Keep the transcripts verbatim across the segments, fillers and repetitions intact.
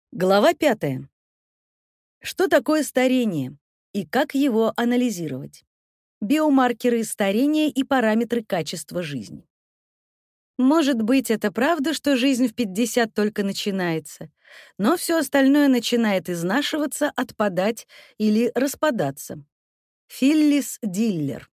Глава пятая. Что такое старение и как его анализировать? Биомаркеры старения и параметры качества жизни. Может быть, это правда, что жизнь в пятьдесят только начинается, но все остальное начинает изнашиваться, отпадать или распадаться. Филлис Диллер.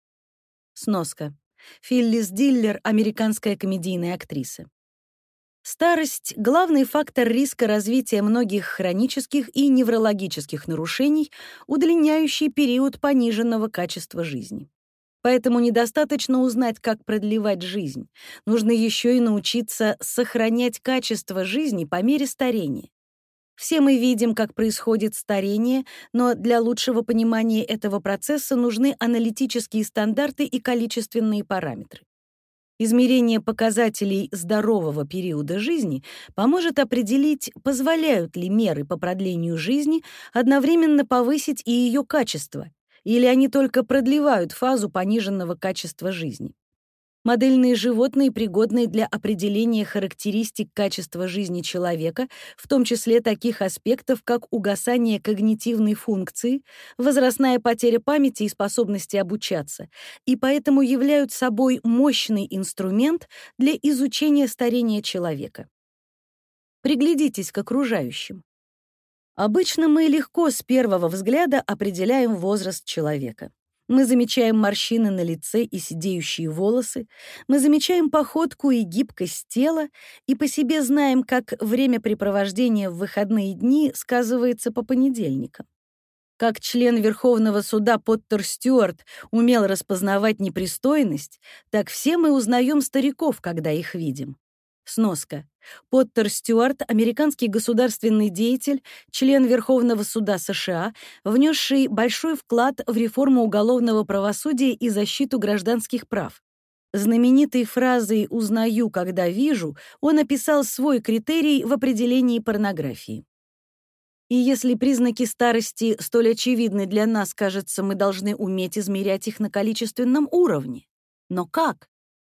Сноска. Филлис Диллер — американская комедийная актриса. Старость — главный фактор риска развития многих хронических и неврологических нарушений, удлиняющий период пониженного качества жизни. Поэтому недостаточно узнать, как продлевать жизнь. Нужно еще и научиться сохранять качество жизни по мере старения. Все мы видим, как происходит старение, но для лучшего понимания этого процесса нужны аналитические стандарты и количественные параметры. Измерение показателей здорового периода жизни поможет определить, позволяют ли меры по продлению жизни одновременно повысить и ее качество, или они только продлевают фазу пониженного качества жизни. Модельные животные пригодны для определения характеристик качества жизни человека, в том числе таких аспектов, как угасание когнитивной функции, возрастная потеря памяти и способности обучаться, и поэтому являют собой мощный инструмент для изучения старения человека. Приглядитесь к окружающим. Обычно мы легко с первого взгляда определяем возраст человека. Мы замечаем морщины на лице и сидеющие волосы, мы замечаем походку и гибкость тела и по себе знаем, как времяпрепровождение в выходные дни сказывается по понедельникам. Как член Верховного суда Поттер Стюарт умел распознавать непристойность, так все мы узнаем стариков, когда их видим. Сноска. Поттер Стюарт — американский государственный деятель, член Верховного суда США, внесший большой вклад в реформу уголовного правосудия и защиту гражданских прав. Знаменитой фразой «узнаю, когда вижу» он описал свой критерий в определении порнографии. И если признаки старости столь очевидны для нас, кажется, мы должны уметь измерять их на количественном уровне. Но как?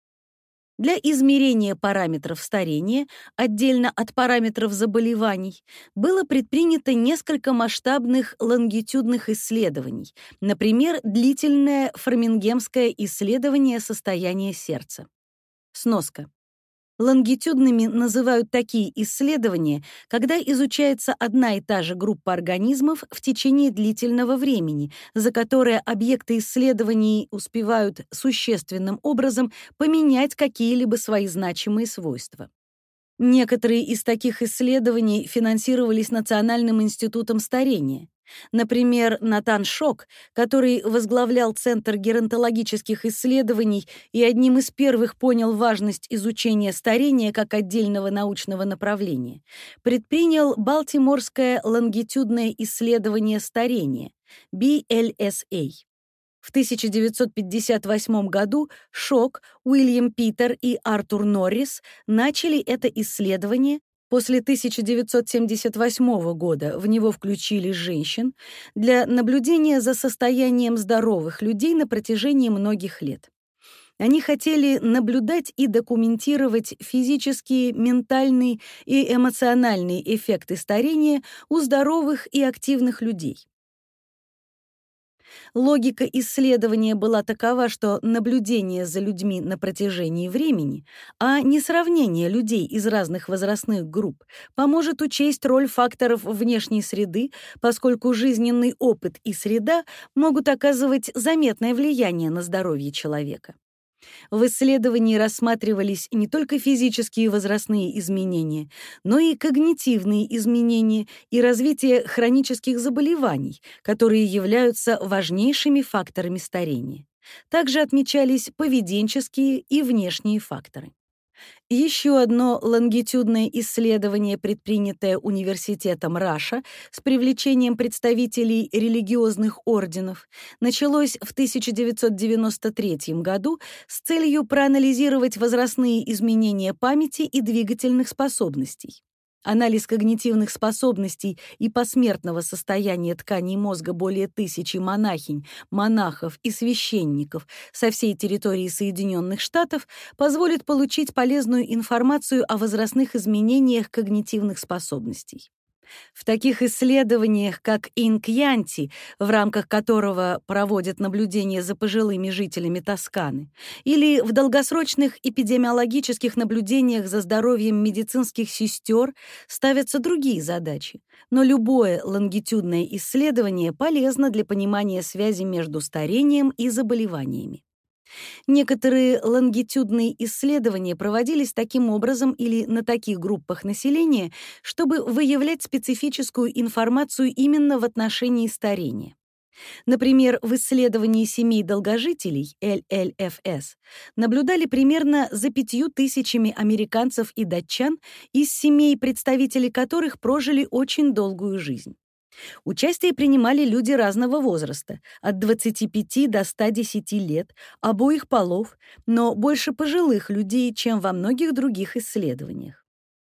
Для измерения параметров старения, отдельно от параметров заболеваний, было предпринято несколько масштабных лонгитюдных исследований, например, длительное фрамингемское исследование состояния сердца. Сноска. Лонгитюдными называют такие исследования, когда изучается одна и та же группа организмов в течение длительного времени, за которое объекты исследований успевают существенным образом поменять какие-либо свои значимые свойства. Некоторые из таких исследований финансировались Национальным институтом старения. Например, Натан Шок, который возглавлял Центр геронтологических исследований и одним из первых понял важность изучения старения как отдельного научного направления, предпринял Балтиморское лонгитюдное исследование старения, би эл эс эй. В тысяча девятьсот пятьдесят восьмом году Шок, Уильям Питер и Артур Норрис начали это исследование. После тысяча девятьсот семьдесят восьмого года в него включили женщин для наблюдения за состоянием здоровых людей на протяжении многих лет. Они хотели наблюдать и документировать физические, ментальные и эмоциональные эффекты старения у здоровых и активных людей. Логика исследования была такова, что наблюдение за людьми на протяжении времени, а не сравнение людей из разных возрастных групп, поможет учесть роль факторов внешней среды, поскольку жизненный опыт и среда могут оказывать заметное влияние на здоровье человека. В исследовании рассматривались не только физические возрастные изменения, но и когнитивные изменения и развитие хронических заболеваний, которые являются важнейшими факторами старения. Также отмечались поведенческие и внешние факторы. Еще одно лонгитюдное исследование, предпринятое университетом Раша с привлечением представителей религиозных орденов, началось в тысяча девятьсот девяносто третьем году с целью проанализировать возрастные изменения памяти и двигательных способностей. Анализ когнитивных способностей и посмертного состояния тканей мозга более тысячи монахинь, монахов и священников со всей территории Соединенных Штатов позволит получить полезную информацию о возрастных изменениях когнитивных способностей. В таких исследованиях, как Инкьянти, в рамках которого проводят наблюдения за пожилыми жителями Тосканы, или в долгосрочных эпидемиологических наблюдениях за здоровьем медицинских сестер ставятся другие задачи. Но любое лонгитюдное исследование полезно для понимания связи между старением и заболеваниями. Некоторые лонгитюдные исследования проводились таким образом или на таких группах населения, чтобы выявлять специфическую информацию именно в отношении старения. Например, в исследовании семей долгожителей эл эл эф эс наблюдали примерно за пятью тысячами американцев и датчан из семей, представители которых прожили очень долгую жизнь. Участие принимали люди разного возраста, от двадцати пяти до ста десяти лет, обоих полов, но больше пожилых людей, чем во многих других исследованиях.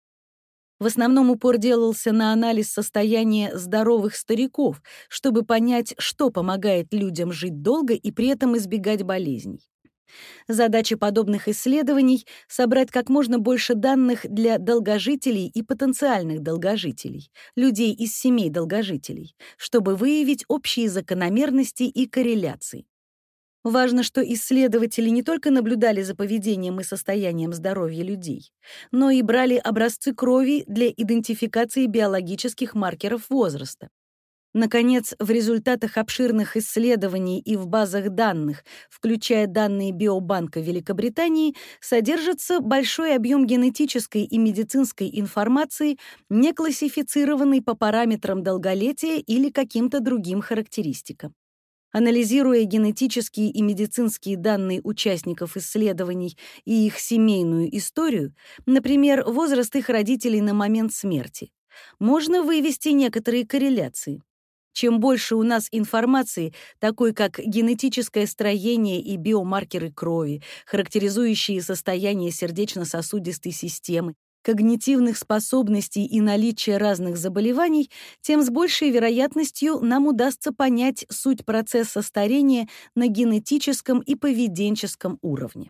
В основном упор делался на анализ состояния здоровых стариков, чтобы понять, что помогает людям жить долго и при этом избегать болезней. Задача подобных исследований — собрать как можно больше данных для долгожителей и потенциальных долгожителей, людей из семей долгожителей, чтобы выявить общие закономерности и корреляции. Важно, что исследователи не только наблюдали за поведением и состоянием здоровья людей, но и брали образцы крови для идентификации биологических маркеров возраста. Наконец, в результатах обширных исследований и в базах данных, включая данные Биобанка Великобритании, содержится большой объем генетической и медицинской информации, не классифицированной по параметрам долголетия или каким-то другим характеристикам. Анализируя генетические и медицинские данные участников исследований и их семейную историю, например, возраст их родителей на момент смерти, можно вывести некоторые корреляции. Чем больше у нас информации, такой как генетическое строение и биомаркеры крови, характеризующие состояние сердечно-сосудистой системы, когнитивных способностей и наличие разных заболеваний, тем с большей вероятностью нам удастся понять суть процесса старения на генетическом и поведенческом уровне.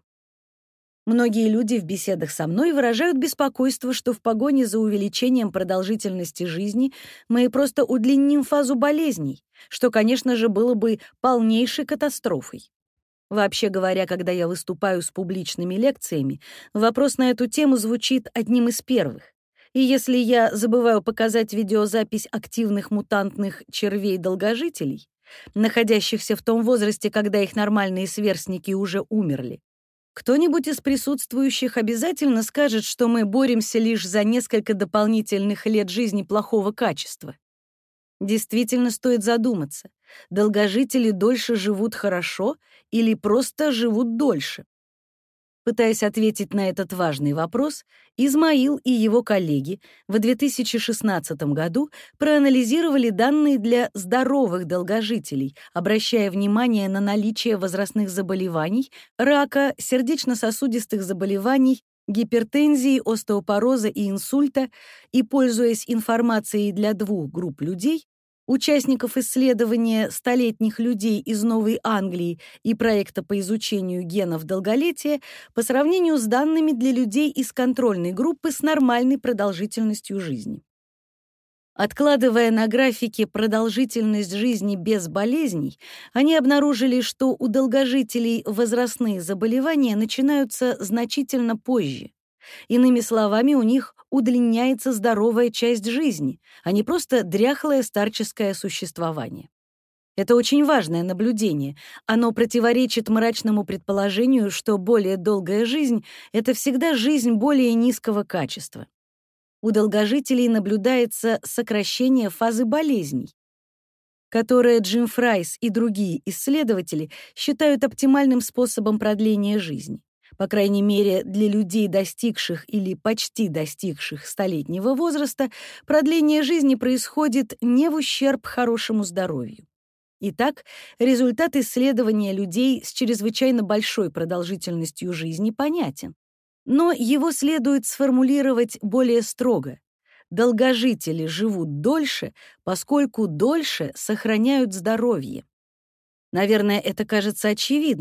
Многие люди в беседах со мной выражают беспокойство, что в погоне за увеличением продолжительности жизни мы просто удлиним фазу болезней, что, конечно же, было бы полнейшей катастрофой. Вообще говоря, когда я выступаю с публичными лекциями, вопрос на эту тему звучит одним из первых. И если я забываю показать видеозапись активных мутантных червей-долгожителей, находящихся в том возрасте, когда их нормальные сверстники уже умерли, кто-нибудь из присутствующих обязательно скажет, что мы боремся лишь за несколько дополнительных лет жизни плохого качества. Действительно стоит задуматься, долгожители дольше живут хорошо или просто живут дольше? Пытаясь ответить на этот важный вопрос, Измаил и его коллеги в две тысячи шестнадцатом году проанализировали данные для здоровых долгожителей, обращая внимание на наличие возрастных заболеваний, рака, сердечно-сосудистых заболеваний, гипертензии, остеопороза и инсульта, и, пользуясь информацией для двух групп людей, участников исследования столетних людей из Новой Англии и проекта по изучению генов долголетия по сравнению с данными для людей из контрольной группы с нормальной продолжительностью жизни. Откладывая на графике продолжительность жизни без болезней, они обнаружили, что у долгожителей возрастные заболевания начинаются значительно позже. Иными словами, у них удлиняется здоровая часть жизни, а не просто дряхлое старческое существование. Это очень важное наблюдение. Оно противоречит мрачному предположению, что более долгая жизнь — это всегда жизнь более низкого качества. У долгожителей наблюдается сокращение фазы болезней, которое Джим Фрайс и другие исследователи считают оптимальным способом продления жизни. По крайней мере, для людей, достигших или почти достигших столетнего возраста, продление жизни происходит не в ущерб хорошему здоровью. Итак, результат исследования людей с чрезвычайно большой продолжительностью жизни понятен. Но его следует сформулировать более строго. Долгожители живут дольше, поскольку дольше сохраняют здоровье. Наверное, это кажется очевидным.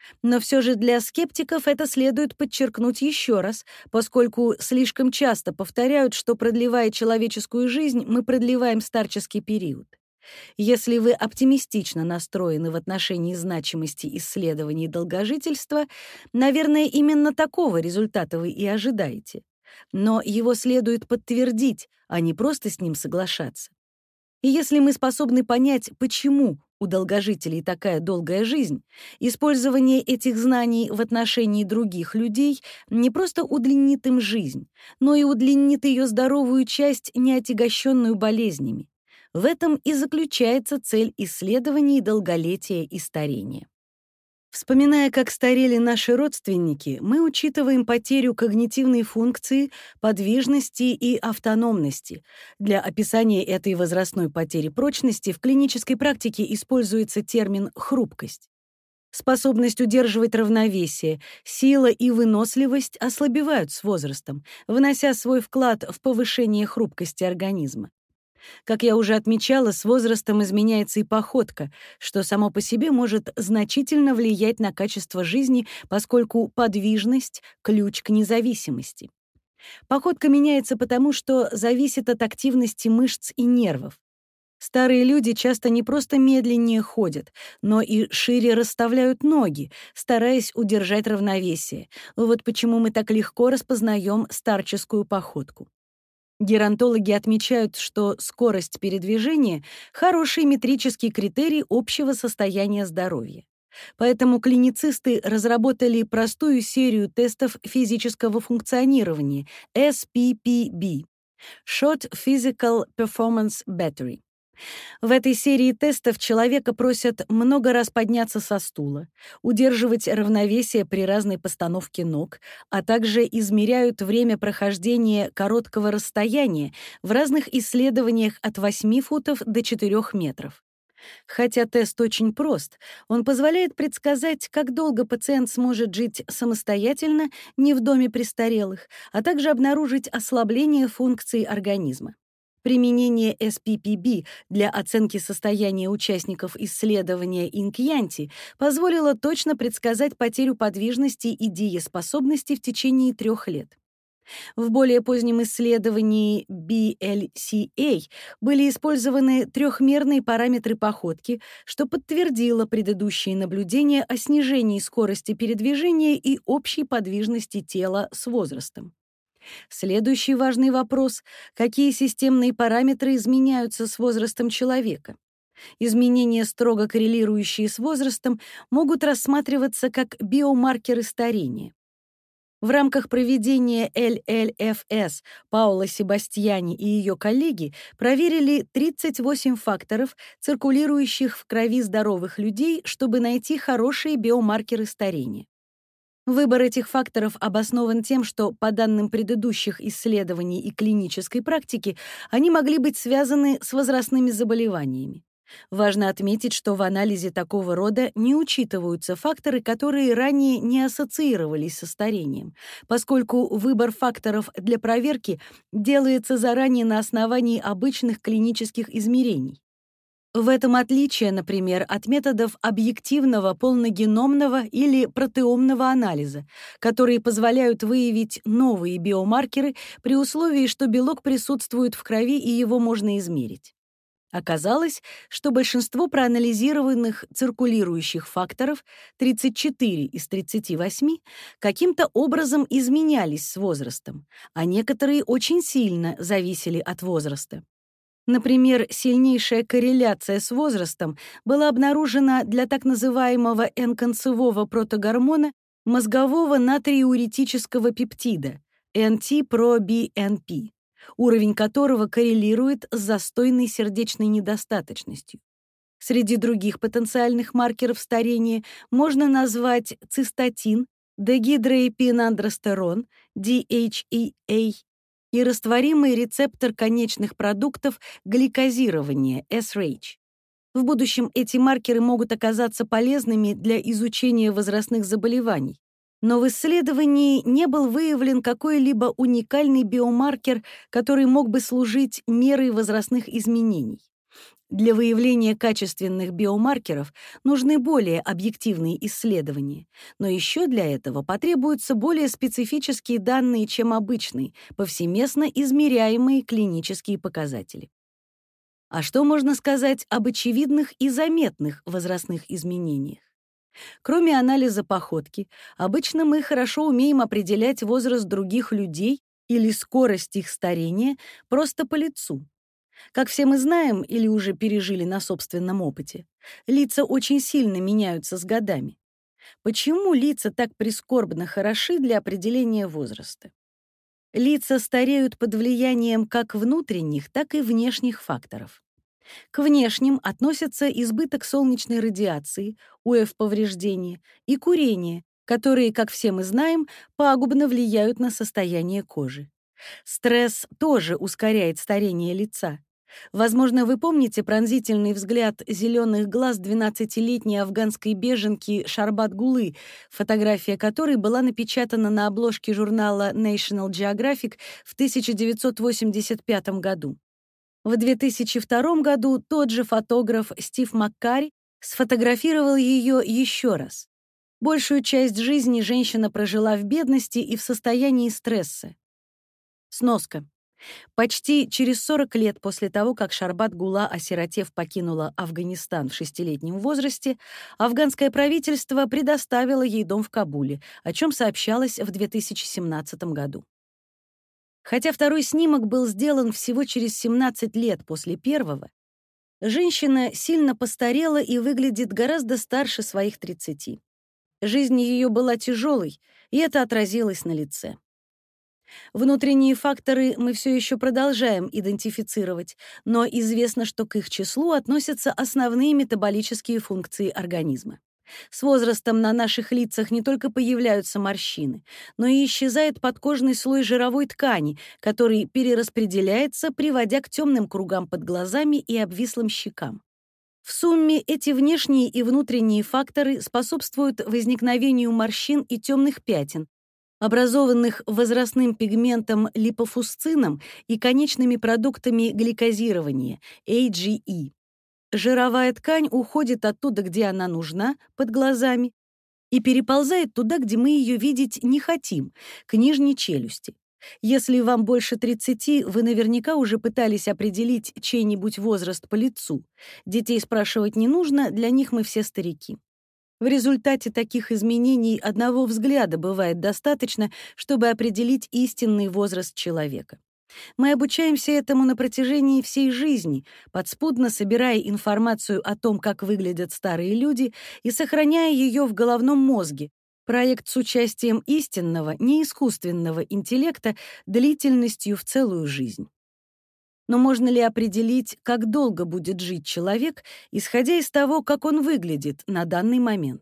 Но все же для скептиков это следует подчеркнуть еще раз, поскольку слишком часто повторяют, что, продлевая человеческую жизнь, мы продлеваем старческий период. Если вы оптимистично настроены в отношении значимости исследований долгожительства, наверное, именно такого результата вы и ожидаете. Но его следует подтвердить, а не просто с ним соглашаться. И если мы способны понять, почему у долгожителей такая долгая жизнь, использование этих знаний в отношении других людей не просто удлинит им жизнь, но и удлинит ее здоровую часть, не отягощенную болезнями. В этом и заключается цель исследований долголетия и старения. Вспоминая, как старели наши родственники, мы учитываем потерю когнитивной функции, подвижности и автономности. Для описания этой возрастной потери прочности в клинической практике используется термин «хрупкость». Способность удерживать равновесие, сила и выносливость ослабевают с возрастом, внося свой вклад в повышение хрупкости организма. Как я уже отмечала, с возрастом изменяется и походка, что само по себе может значительно влиять на качество жизни, поскольку подвижность — ключ к независимости. Походка меняется потому, что зависит от активности мышц и нервов. Старые люди часто не просто медленнее ходят, но и шире расставляют ноги, стараясь удержать равновесие. Вот почему мы так легко распознаем старческую походку. Геронтологи отмечают, что скорость передвижения — хороший метрический критерий общего состояния здоровья. Поэтому клиницисты разработали простую серию тестов физического функционирования эс пи пи би — Short Physical Performance Battery. В этой серии тестов человека просят много раз подняться со стула, удерживать равновесие при разной постановке ног, а также измеряют время прохождения короткого расстояния в разных исследованиях от восьми футов до четырёх метров. Хотя тест очень прост, он позволяет предсказать, как долго пациент сможет жить самостоятельно, не в доме престарелых, а также обнаружить ослабление функций организма. Применение эс пи пи би для оценки состояния участников исследования Инкьянти позволило точно предсказать потерю подвижности и дееспособности в течение трех лет. В более позднем исследовании би эл си эй были использованы трехмерные параметры походки, что подтвердило предыдущие наблюдения о снижении скорости передвижения и общей подвижности тела с возрастом. Следующий важный вопрос — какие системные параметры изменяются с возрастом человека? Изменения, строго коррелирующие с возрастом, могут рассматриваться как биомаркеры старения. В рамках проведения эл эл эф эс Паула Себастьяни и ее коллеги проверили тридцать восемь факторов, циркулирующих в крови здоровых людей, чтобы найти хорошие биомаркеры старения. Выбор этих факторов обоснован тем, что, по данным предыдущих исследований и клинической практики, они могли быть связаны с возрастными заболеваниями. Важно отметить, что в анализе такого рода не учитываются факторы, которые ранее не ассоциировались со старением, поскольку выбор факторов для проверки делается заранее на основании обычных клинических измерений. В этом отличие, например, от методов объективного полногеномного или протеомного анализа, которые позволяют выявить новые биомаркеры при условии, что белок присутствует в крови и его можно измерить. Оказалось, что большинство проанализированных циркулирующих факторов, тридцать четыре из тридцати восьми, каким-то образом изменялись с возрастом, а некоторые очень сильно зависели от возраста. Например, сильнейшая корреляция с возрастом была обнаружена для так называемого N-концевого протогормона мозгового натриуретического пептида эн ти про би эн пи, уровень которого коррелирует с застойной сердечной недостаточностью. Среди других потенциальных маркеров старения можно назвать цистатин, дегидроэпинандростерон, ди эйч и эй, и растворимый рецептор конечных продуктов гликозирования, эс рейч. В будущем эти маркеры могут оказаться полезными для изучения возрастных заболеваний, но в исследовании не был выявлен какой-либо уникальный биомаркер, который мог бы служить мерой возрастных изменений. Для выявления качественных биомаркеров нужны более объективные исследования, но еще для этого потребуются более специфические данные, чем обычные, повсеместно измеряемые клинические показатели. А что можно сказать об очевидных и заметных возрастных изменениях? Кроме анализа походки, обычно мы хорошо умеем определять возраст других людей или скорость их старения просто по лицу. Как все мы знаем или уже пережили на собственном опыте, лица очень сильно меняются с годами. Почему лица так прискорбно хороши для определения возраста? Лица стареют под влиянием как внутренних, так и внешних факторов. К внешним относятся избыток солнечной радиации, у эф-повреждения и курение, которые, как все мы знаем, пагубно влияют на состояние кожи. Стресс тоже ускоряет старение лица. Возможно, вы помните пронзительный взгляд зеленых глаз двенадцатилетней афганской беженки Шарбат Гулы, фотография которой была напечатана на обложке журнала National Geographic в тысяча девятьсот восемьдесят пятом году. В две тысячи втором году тот же фотограф Стив Маккари сфотографировал ее еще раз. Большую часть жизни женщина прожила в бедности и в состоянии стресса. Сноска. Почти через сорок лет после того, как Шарбат Гула, осиротев, покинула Афганистан в шестилетнем возрасте, афганское правительство предоставило ей дом в Кабуле, о чем сообщалось в две тысячи семнадцатом году. Хотя второй снимок был сделан всего через семнадцать лет после первого, женщина сильно постарела и выглядит гораздо старше своих тридцати. Жизнь ее была тяжелой, и это отразилось на лице. Внутренние факторы мы все еще продолжаем идентифицировать, но известно, что к их числу относятся основные метаболические функции организма. С возрастом на наших лицах не только появляются морщины, но и исчезает подкожный слой жировой ткани, который перераспределяется, приводя к темным кругам под глазами и обвислым щекам. В сумме эти внешние и внутренние факторы способствуют возникновению морщин и темных пятен, образованных возрастным пигментом липофусцином и конечными продуктами гликозирования, эй джи и. Жировая ткань уходит оттуда, где она нужна, под глазами, и переползает туда, где мы ее видеть не хотим, к нижней челюсти. Если вам больше тридцати, вы наверняка уже пытались определить чей-нибудь возраст по лицу. Детей спрашивать не нужно, для них мы все старики. В результате таких изменений одного взгляда бывает достаточно, чтобы определить истинный возраст человека. Мы обучаемся этому на протяжении всей жизни, подспудно собирая информацию о том, как выглядят старые люди, и сохраняя ее в головном мозге. Проект с участием истинного, не искусственного интеллекта длительностью в целую жизнь. Но можно ли определить, как долго будет жить человек, исходя из того, как он выглядит на данный момент?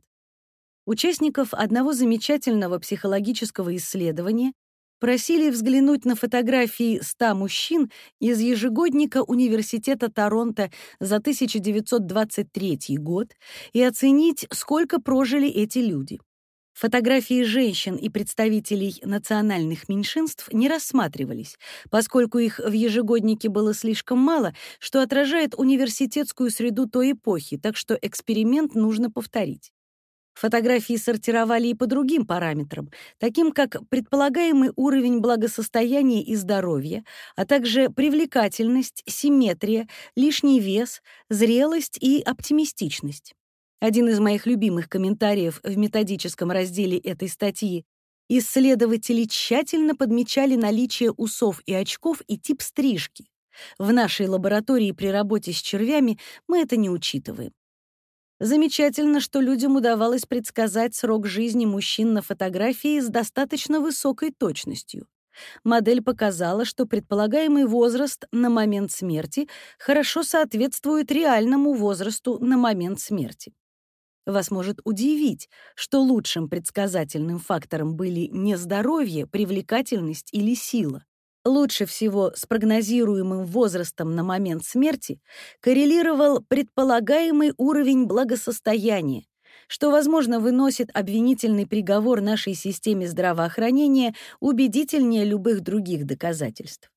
Участников одного замечательного психологического исследования просили взглянуть на фотографии ста мужчин из ежегодника Университета Торонто за тысяча девятьсот двадцать третий год и оценить, сколько прожили эти люди. Фотографии женщин и представителей национальных меньшинств не рассматривались, поскольку их в ежегоднике было слишком мало, что отражает университетскую среду той эпохи, так что эксперимент нужно повторить. Фотографии сортировали и по другим параметрам, таким как предполагаемый уровень благосостояния и здоровья, а также привлекательность, симметрия, лишний вес, зрелость и оптимистичность. Один из моих любимых комментариев в методическом разделе этой статьи: исследователи тщательно подмечали наличие усов и очков и тип стрижки. В нашей лаборатории при работе с червями мы это не учитываем. Замечательно, что людям удавалось предсказать срок жизни мужчин на фотографии с достаточно высокой точностью. Модель показала, что предполагаемый возраст на момент смерти хорошо соответствует реальному возрасту на момент смерти. Вас может удивить, что лучшим предсказательным фактором были не здоровье, привлекательность или сила. Лучше всего с прогнозируемым возрастом на момент смерти коррелировал предполагаемый уровень благосостояния, что, возможно, выносит обвинительный приговор нашей системе здравоохранения убедительнее любых других доказательств.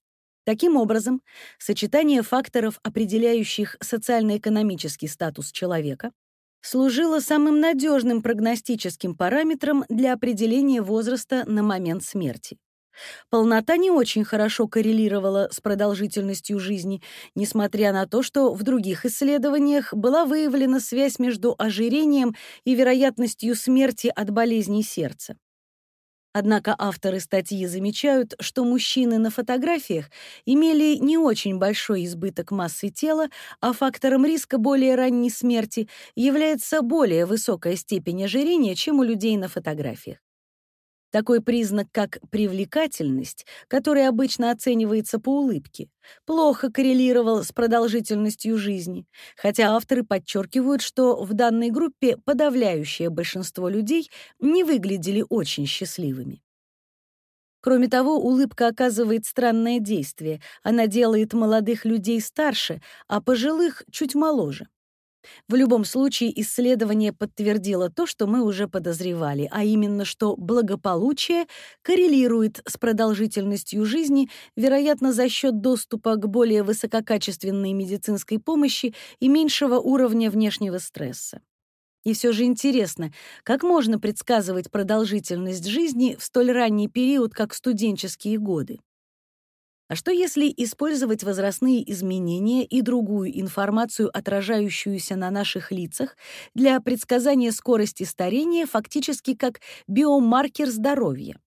Таким образом, сочетание факторов, определяющих социально-экономический статус человека, служило самым надежным прогностическим параметром для определения возраста на момент смерти. Полнота не очень хорошо коррелировала с продолжительностью жизни, несмотря на то, что в других исследованиях была выявлена связь между ожирением и вероятностью смерти от болезней сердца. Однако авторы статьи замечают, что мужчины на фотографиях имели не очень большой избыток массы тела, а фактором риска более ранней смерти является более высокая степень ожирения, чем у людей на фотографиях. Такой признак, как привлекательность, который обычно оценивается по улыбке, плохо коррелировал с продолжительностью жизни, хотя авторы подчеркивают, что в данной группе подавляющее большинство людей не выглядели очень счастливыми. Кроме того, улыбка оказывает странное действие. Она делает молодых людей старше, а пожилых — чуть моложе. В любом случае, исследование подтвердило то, что мы уже подозревали, а именно, что благополучие коррелирует с продолжительностью жизни, вероятно, за счет доступа к более высококачественной медицинской помощи и меньшего уровня внешнего стресса. И все же интересно, как можно предсказывать продолжительность жизни в столь ранний период, как студенческие годы? А что если использовать возрастные изменения и другую информацию, отражающуюся на наших лицах, для предсказания скорости старения фактически как биомаркер здоровья?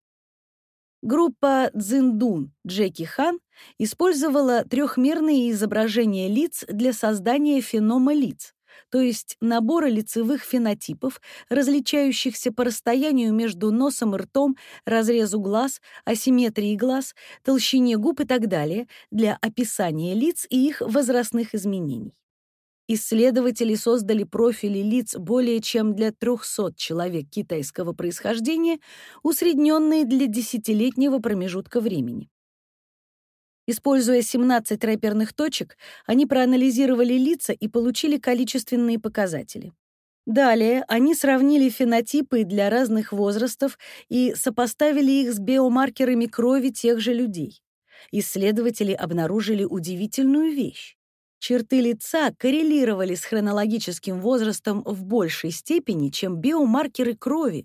Группа Цзиндун Джеки Хан использовала трехмерные изображения лиц для создания фенома лиц, то есть набора лицевых фенотипов, различающихся по расстоянию между носом и ртом, разрезу глаз, асимметрии глаз, толщине губ и так далее, для описания лиц и их возрастных изменений. Исследователи создали профили лиц более чем для трехсот человек китайского происхождения, усредненные для десятилетнего промежутка времени. Используя семнадцать рэперных точек, они проанализировали лица и получили количественные показатели. Далее они сравнили фенотипы для разных возрастов и сопоставили их с биомаркерами крови тех же людей. Исследователи обнаружили удивительную вещь. Черты лица коррелировали с хронологическим возрастом в большей степени, чем биомаркеры крови.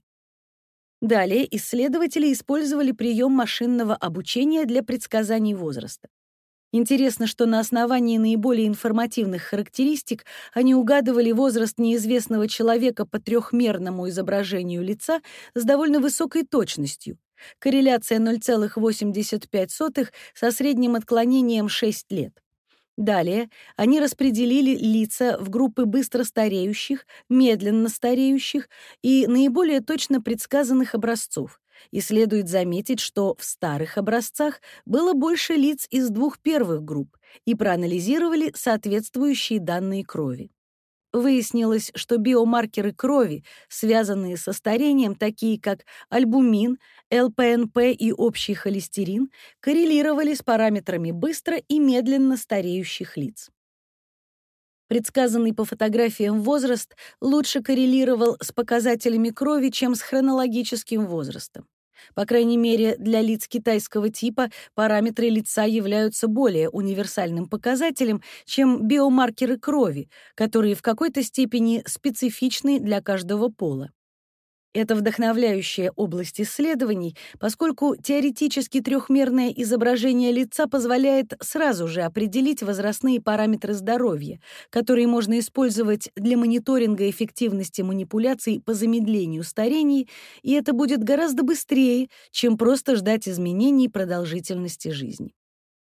Далее исследователи использовали прием машинного обучения для предсказаний возраста. Интересно, что на основании наиболее информативных характеристик они угадывали возраст неизвестного человека по трехмерному изображению лица с довольно высокой точностью. Корреляция ноль целых восемьдесят пять сотых со средним отклонением шесть лет. Далее они распределили лица в группы быстро стареющих, медленно стареющих и наиболее точно предсказанных образцов. И следует заметить, что в старых образцах было больше лиц из двух первых групп, и проанализировали соответствующие данные крови. Выяснилось, что биомаркеры крови, связанные со старением, такие как альбумин, эл пэ эн пэ и общий холестерин, коррелировали с параметрами быстро и медленно стареющих лиц. Предсказанный по фотографиям возраст лучше коррелировал с показателями крови, чем с хронологическим возрастом. По крайней мере, для лиц китайского типа параметры лица являются более универсальным показателем, чем биомаркеры крови, которые в какой-то степени специфичны для каждого пола. Это вдохновляющая область исследований, поскольку теоретически трехмерное изображение лица позволяет сразу же определить возрастные параметры здоровья, которые можно использовать для мониторинга эффективности манипуляций по замедлению старения, и это будет гораздо быстрее, чем просто ждать изменений продолжительности жизни.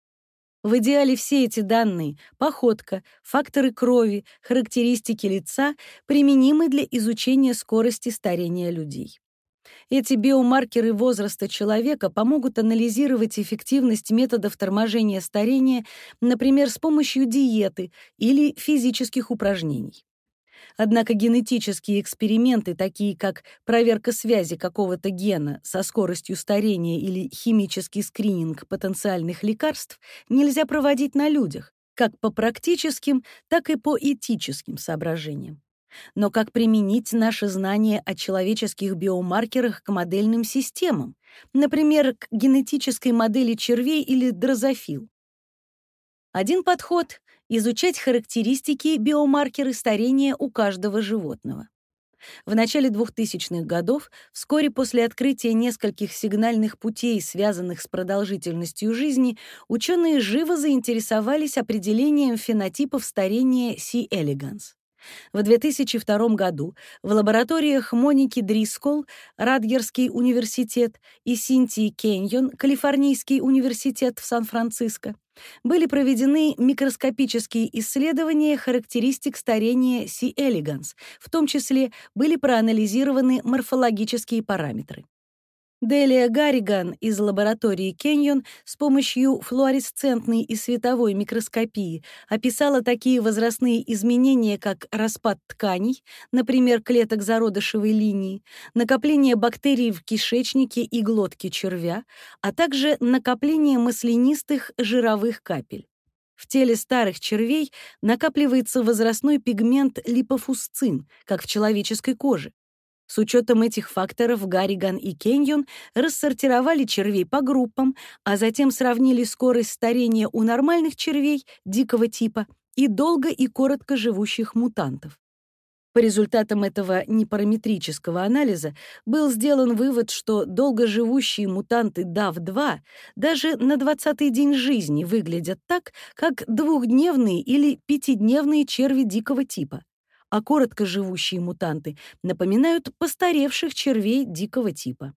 В идеале все эти данные — походка, факторы крови, характеристики лица — применимы для изучения скорости старения людей. Эти биомаркеры возраста человека помогут анализировать эффективность методов торможения старения, например, с помощью диеты или физических упражнений. Однако генетические эксперименты, такие как проверка связи какого-то гена со скоростью старения или химический скрининг потенциальных лекарств, нельзя проводить на людях, как по практическим, так и по этическим соображениям. Но как применить наши знания о человеческих биомаркерах к модельным системам, например, к генетической модели червей или дрозофил? Один подход — изучать характеристики биомаркеры старения у каждого животного. В начале двухтысячных годов, вскоре после открытия нескольких сигнальных путей, связанных с продолжительностью жизни, ученые живо заинтересовались определением фенотипов старения C. elegans. В две тысячи втором году в лабораториях Моники Дрисколл, Радгерский университет, и Синтии Кеньон, Калифорнийский университет в Сан-Франциско, были проведены микроскопические исследования характеристик старения C. elegans, в том числе были проанализированы морфологические параметры. Делия Гарриган из лаборатории Кеньон с помощью флуоресцентной и световой микроскопии описала такие возрастные изменения, как распад тканей, например, клеток зародышевой линии, накопление бактерий в кишечнике и глотке червя, а также накопление маслянистых жировых капель. В теле старых червей накапливается возрастной пигмент липофусцин, как в человеческой коже. С учетом этих факторов Гарриган и Кеньон рассортировали червей по группам, а затем сравнили скорость старения у нормальных червей дикого типа и долго и коротко живущих мутантов. По результатам этого непараметрического анализа был сделан вывод, что долгоживущие мутанты дав два даже на двадцатый день жизни выглядят так, как двухдневные или пятидневные черви дикого типа, а короткоживущие мутанты напоминают постаревших червей дикого типа.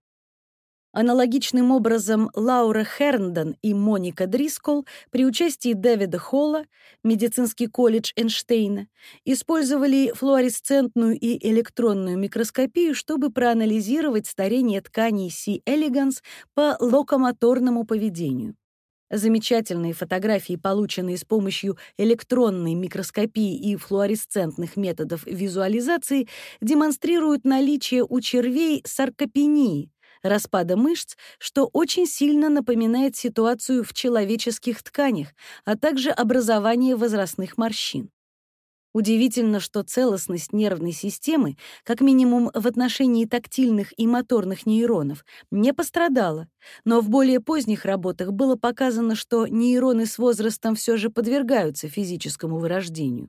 Аналогичным образом Лаура Херндон и Моника Дрисколл при участии Дэвида Холла, медицинский колледж Эйнштейна, использовали флуоресцентную и электронную микроскопию, чтобы проанализировать старение тканей C. elegans по локомоторному поведению. Замечательные фотографии, полученные с помощью электронной микроскопии и флуоресцентных методов визуализации, демонстрируют наличие у червей саркопении, распада мышц, что очень сильно напоминает ситуацию в человеческих тканях, а также образование возрастных морщин. Удивительно, что целостность нервной системы, как минимум в отношении тактильных и моторных нейронов, не пострадала, но в более поздних работах было показано, что нейроны с возрастом все же подвергаются физическому вырождению.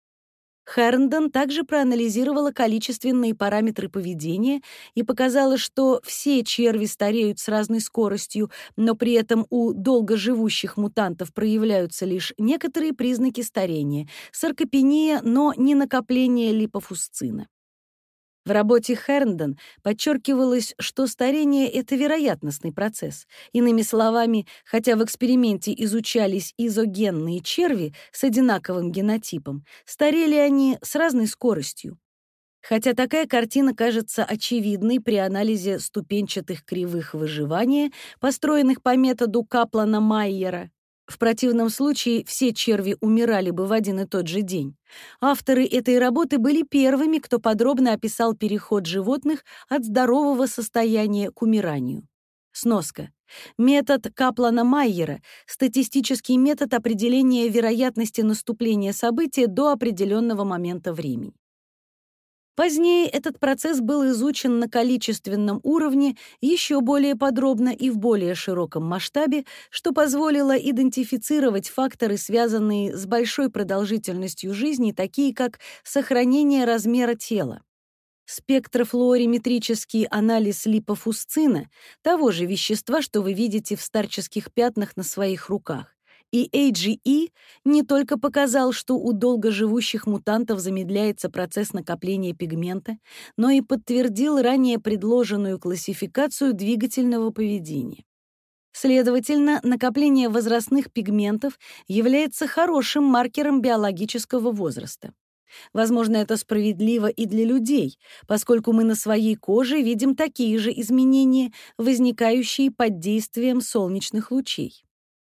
Херндон также проанализировала количественные параметры поведения и показала, что все черви стареют с разной скоростью, но при этом у долгоживущих мутантов проявляются лишь некоторые признаки старения — саркопения, но не накопление липофусцина. В работе Херндон подчеркивалось, что старение — это вероятностный процесс. Иными словами, хотя в эксперименте изучались изогенные черви с одинаковым генотипом, старели они с разной скоростью. Хотя такая картина кажется очевидной при анализе ступенчатых кривых выживания, построенных по методу Каплана-Майера, в противном случае все черви умирали бы в один и тот же день. Авторы этой работы были первыми, кто подробно описал переход животных от здорового состояния к умиранию. Сноска. Метод Каплана-Майера — статистический метод определения вероятности наступления события до определенного момента времени. Позднее этот процесс был изучен на количественном уровне еще более подробно и в более широком масштабе, что позволило идентифицировать факторы, связанные с большой продолжительностью жизни, такие как сохранение размера тела. Спектрофлуориметрический анализ липофусцина, того же вещества, что вы видите в старческих пятнах на своих руках, и эй джи и не только показал, что у долгоживущих мутантов замедляется процесс накопления пигмента, но и подтвердил ранее предложенную классификацию двигательного поведения. Следовательно, накопление возрастных пигментов является хорошим маркером биологического возраста. Возможно, это справедливо и для людей, поскольку мы на своей коже видим такие же изменения, возникающие под действием солнечных лучей.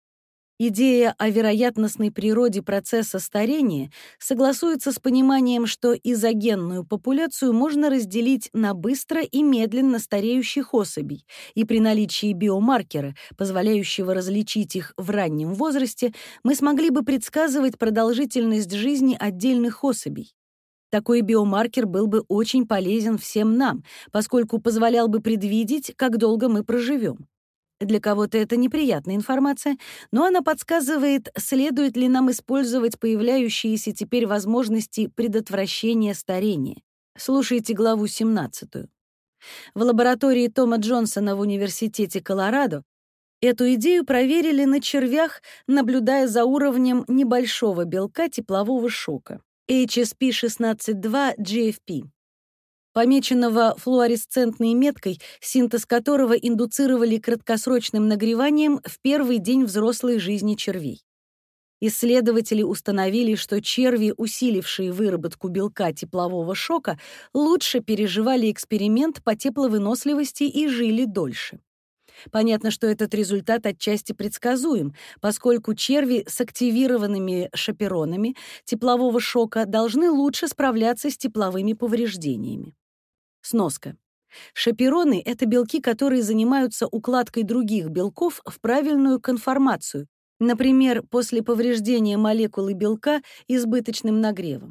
Идея о вероятностной природе процесса старения согласуется с пониманием, что изогенную популяцию можно разделить на быстро и медленно стареющих особей, и при наличии биомаркера, позволяющего различить их в раннем возрасте, мы смогли бы предсказывать продолжительность жизни отдельных особей. Такой биомаркер был бы очень полезен всем нам, поскольку позволял бы предвидеть, как долго мы проживем. Для кого-то это неприятная информация, но она подсказывает, следует ли нам использовать появляющиеся теперь возможности предотвращения старения. Слушайте главу семнадцатую. В лаборатории Тома Джонсона в Университете Колорадо эту идею проверили на червях, наблюдая за уровнем небольшого белка теплового шока эйч эс пи шестнадцать два джи эф пи, помеченного флуоресцентной меткой, синтез которого индуцировали краткосрочным нагреванием в первый день взрослой жизни червей. Исследователи установили, что черви, усилившие выработку белка теплового шока, лучше переживали эксперимент по тепловыносливости и жили дольше. Понятно, что этот результат отчасти предсказуем, поскольку черви с активированными шаперонами теплового шока должны лучше справляться с тепловыми повреждениями. Сноска. Шапероны — это белки, которые занимаются укладкой других белков в правильную конформацию, например, после повреждения молекулы белка избыточным нагревом.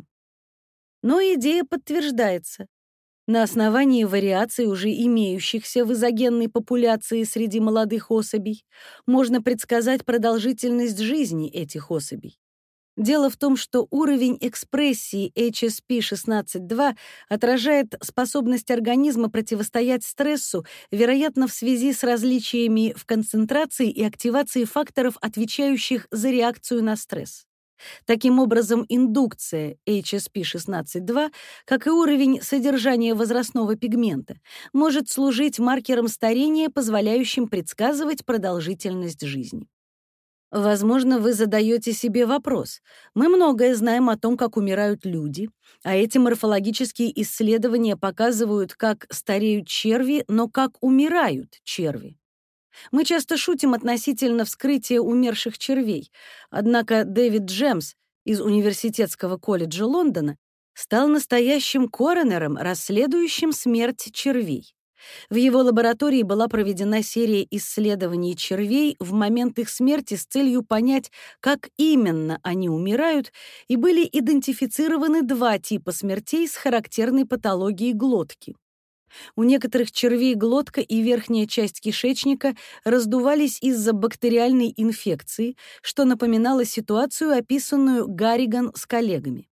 Но идея подтверждается. На основании вариаций, уже имеющихся в изогенной популяции среди молодых особей, можно предсказать продолжительность жизни этих особей. Дело в том, что уровень экспрессии эйч эс пи шестнадцать два отражает способность организма противостоять стрессу, вероятно, в связи с различиями в концентрации и активации факторов, отвечающих за реакцию на стресс. Таким образом, индукция эйч эс пи шестнадцать два, как и уровень содержания возрастного пигмента, может служить маркером старения, позволяющим предсказывать продолжительность жизни. Возможно, вы задаете себе вопрос. Мы многое знаем о том, как умирают люди, а эти морфологические исследования показывают, как стареют черви, но как умирают черви. Мы часто шутим относительно вскрытия умерших червей, однако Дэвид Джемс из Университетского колледжа Лондона стал настоящим коронером, расследующим смерть червей. В его лаборатории была проведена серия исследований червей в момент их смерти с целью понять, как именно они умирают, и были идентифицированы два типа смертей с характерной патологией глотки. У некоторых червей глотка и верхняя часть кишечника раздувались из-за бактериальной инфекции, что напоминало ситуацию, описанную Гарриган с коллегами.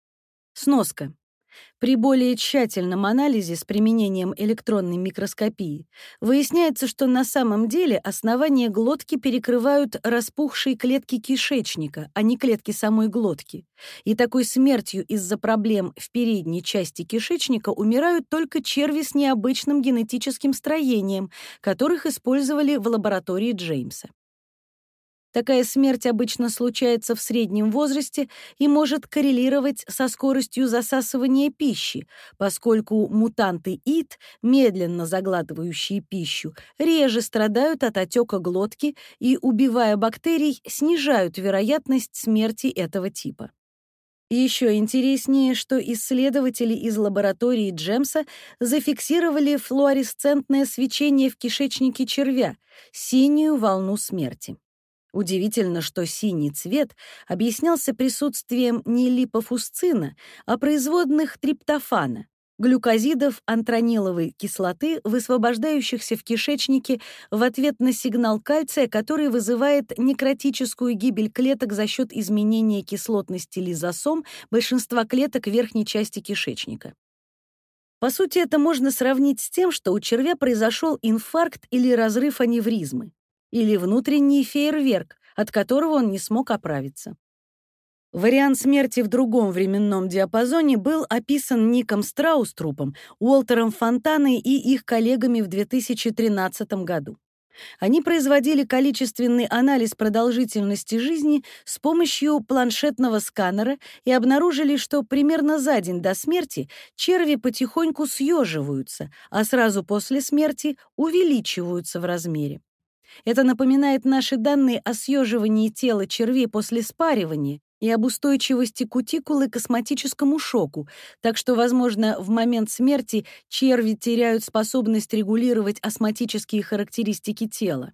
Сноска. При более тщательном анализе с применением электронной микроскопии выясняется, что на самом деле основание глотки перекрывают распухшие клетки кишечника, а не клетки самой глотки. И такой смертью из-за проблем в передней части кишечника умирают только черви с необычным генетическим строением, которых использовали в лаборатории Джеймса. Такая смерть обычно случается в среднем возрасте и может коррелировать со скоростью засасывания пищи, поскольку мутанты и ти, медленно заглатывающие пищу, реже страдают от отека глотки и, убивая бактерий, снижают вероятность смерти этого типа. И еще интереснее, что исследователи из лаборатории Джемса зафиксировали флуоресцентное свечение в кишечнике червя, синюю волну смерти. Удивительно, что синий цвет объяснялся присутствием не липофусцина, а производных триптофана, глюкозидов антраниловой кислоты, высвобождающихся в кишечнике в ответ на сигнал кальция, который вызывает некротическую гибель клеток за счет изменения кислотности лизосом большинства клеток верхней части кишечника. По сути, это можно сравнить с тем, что у червя произошел инфаркт или разрыв аневризмы, или внутренний фейерверк, от которого он не смог оправиться. Вариант смерти в другом временном диапазоне был описан Ником Страуструпом, Уолтером Фонтаной и их коллегами в две тысячи тринадцатом году. Они производили количественный анализ продолжительности жизни с помощью планшетного сканера и обнаружили, что примерно за день до смерти черви потихоньку съеживаются, а сразу после смерти увеличиваются в размере. Это напоминает наши данные о съеживании тела червей после спаривания и об устойчивости кутикулы к осмотическому шоку, так что, возможно, в момент смерти черви теряют способность регулировать осмотические характеристики тела.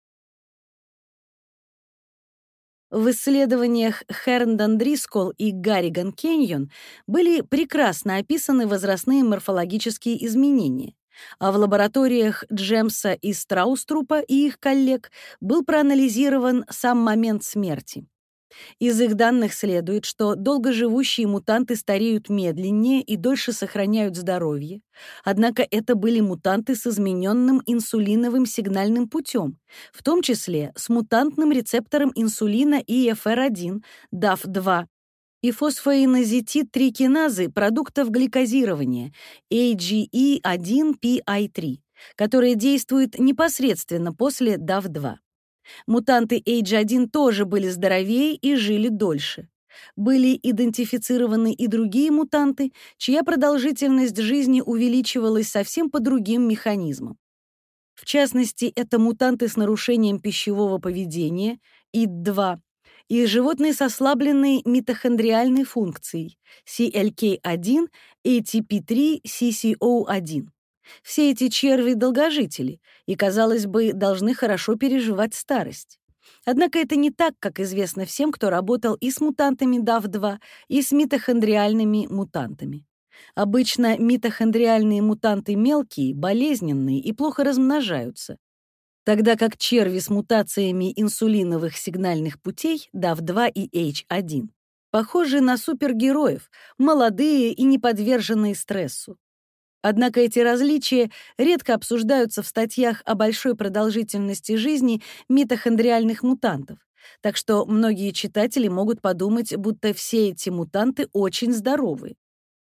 В исследованиях Херндон-Дрисколл и Гарриган-Кеньон были прекрасно описаны возрастные морфологические изменения. А в лабораториях Джемса и Страуструпа и их коллег был проанализирован сам момент смерти. Из их данных следует, что долгоживущие мутанты стареют медленнее и дольше сохраняют здоровье. Однако это были мутанты с измененным инсулиновым сигнальным путем, в том числе с мутантным рецептором инсулина и эф эр один, дав два, и фосфоинозетид-три-киназы продуктов гликозирования эй джи и один пи ай три, которые действуют непосредственно после дав два. Мутанты эйдж один тоже были здоровее и жили дольше. Были идентифицированы и другие мутанты, чья продолжительность жизни увеличивалась совсем по другим механизмам. В частности, это мутанты с нарушением пищевого поведения, ай ди два, и животные с ослабленной митохондриальной функцией, си эл кей один, эй ти пи три, си си о один. Все эти черви — долгожители и, казалось бы, должны хорошо переживать старость. Однако это не так, как известно всем, кто работал и с мутантами дав два, и с митохондриальными мутантами. Обычно митохондриальные мутанты мелкие, болезненные и плохо размножаются, тогда как черви с мутациями инсулиновых сигнальных путей дав два и эйч один похожи на супергероев, молодые и не подверженные стрессу. Однако эти различия редко обсуждаются в статьях о большой продолжительности жизни митохондриальных мутантов, так что многие читатели могут подумать, будто все эти мутанты очень здоровы.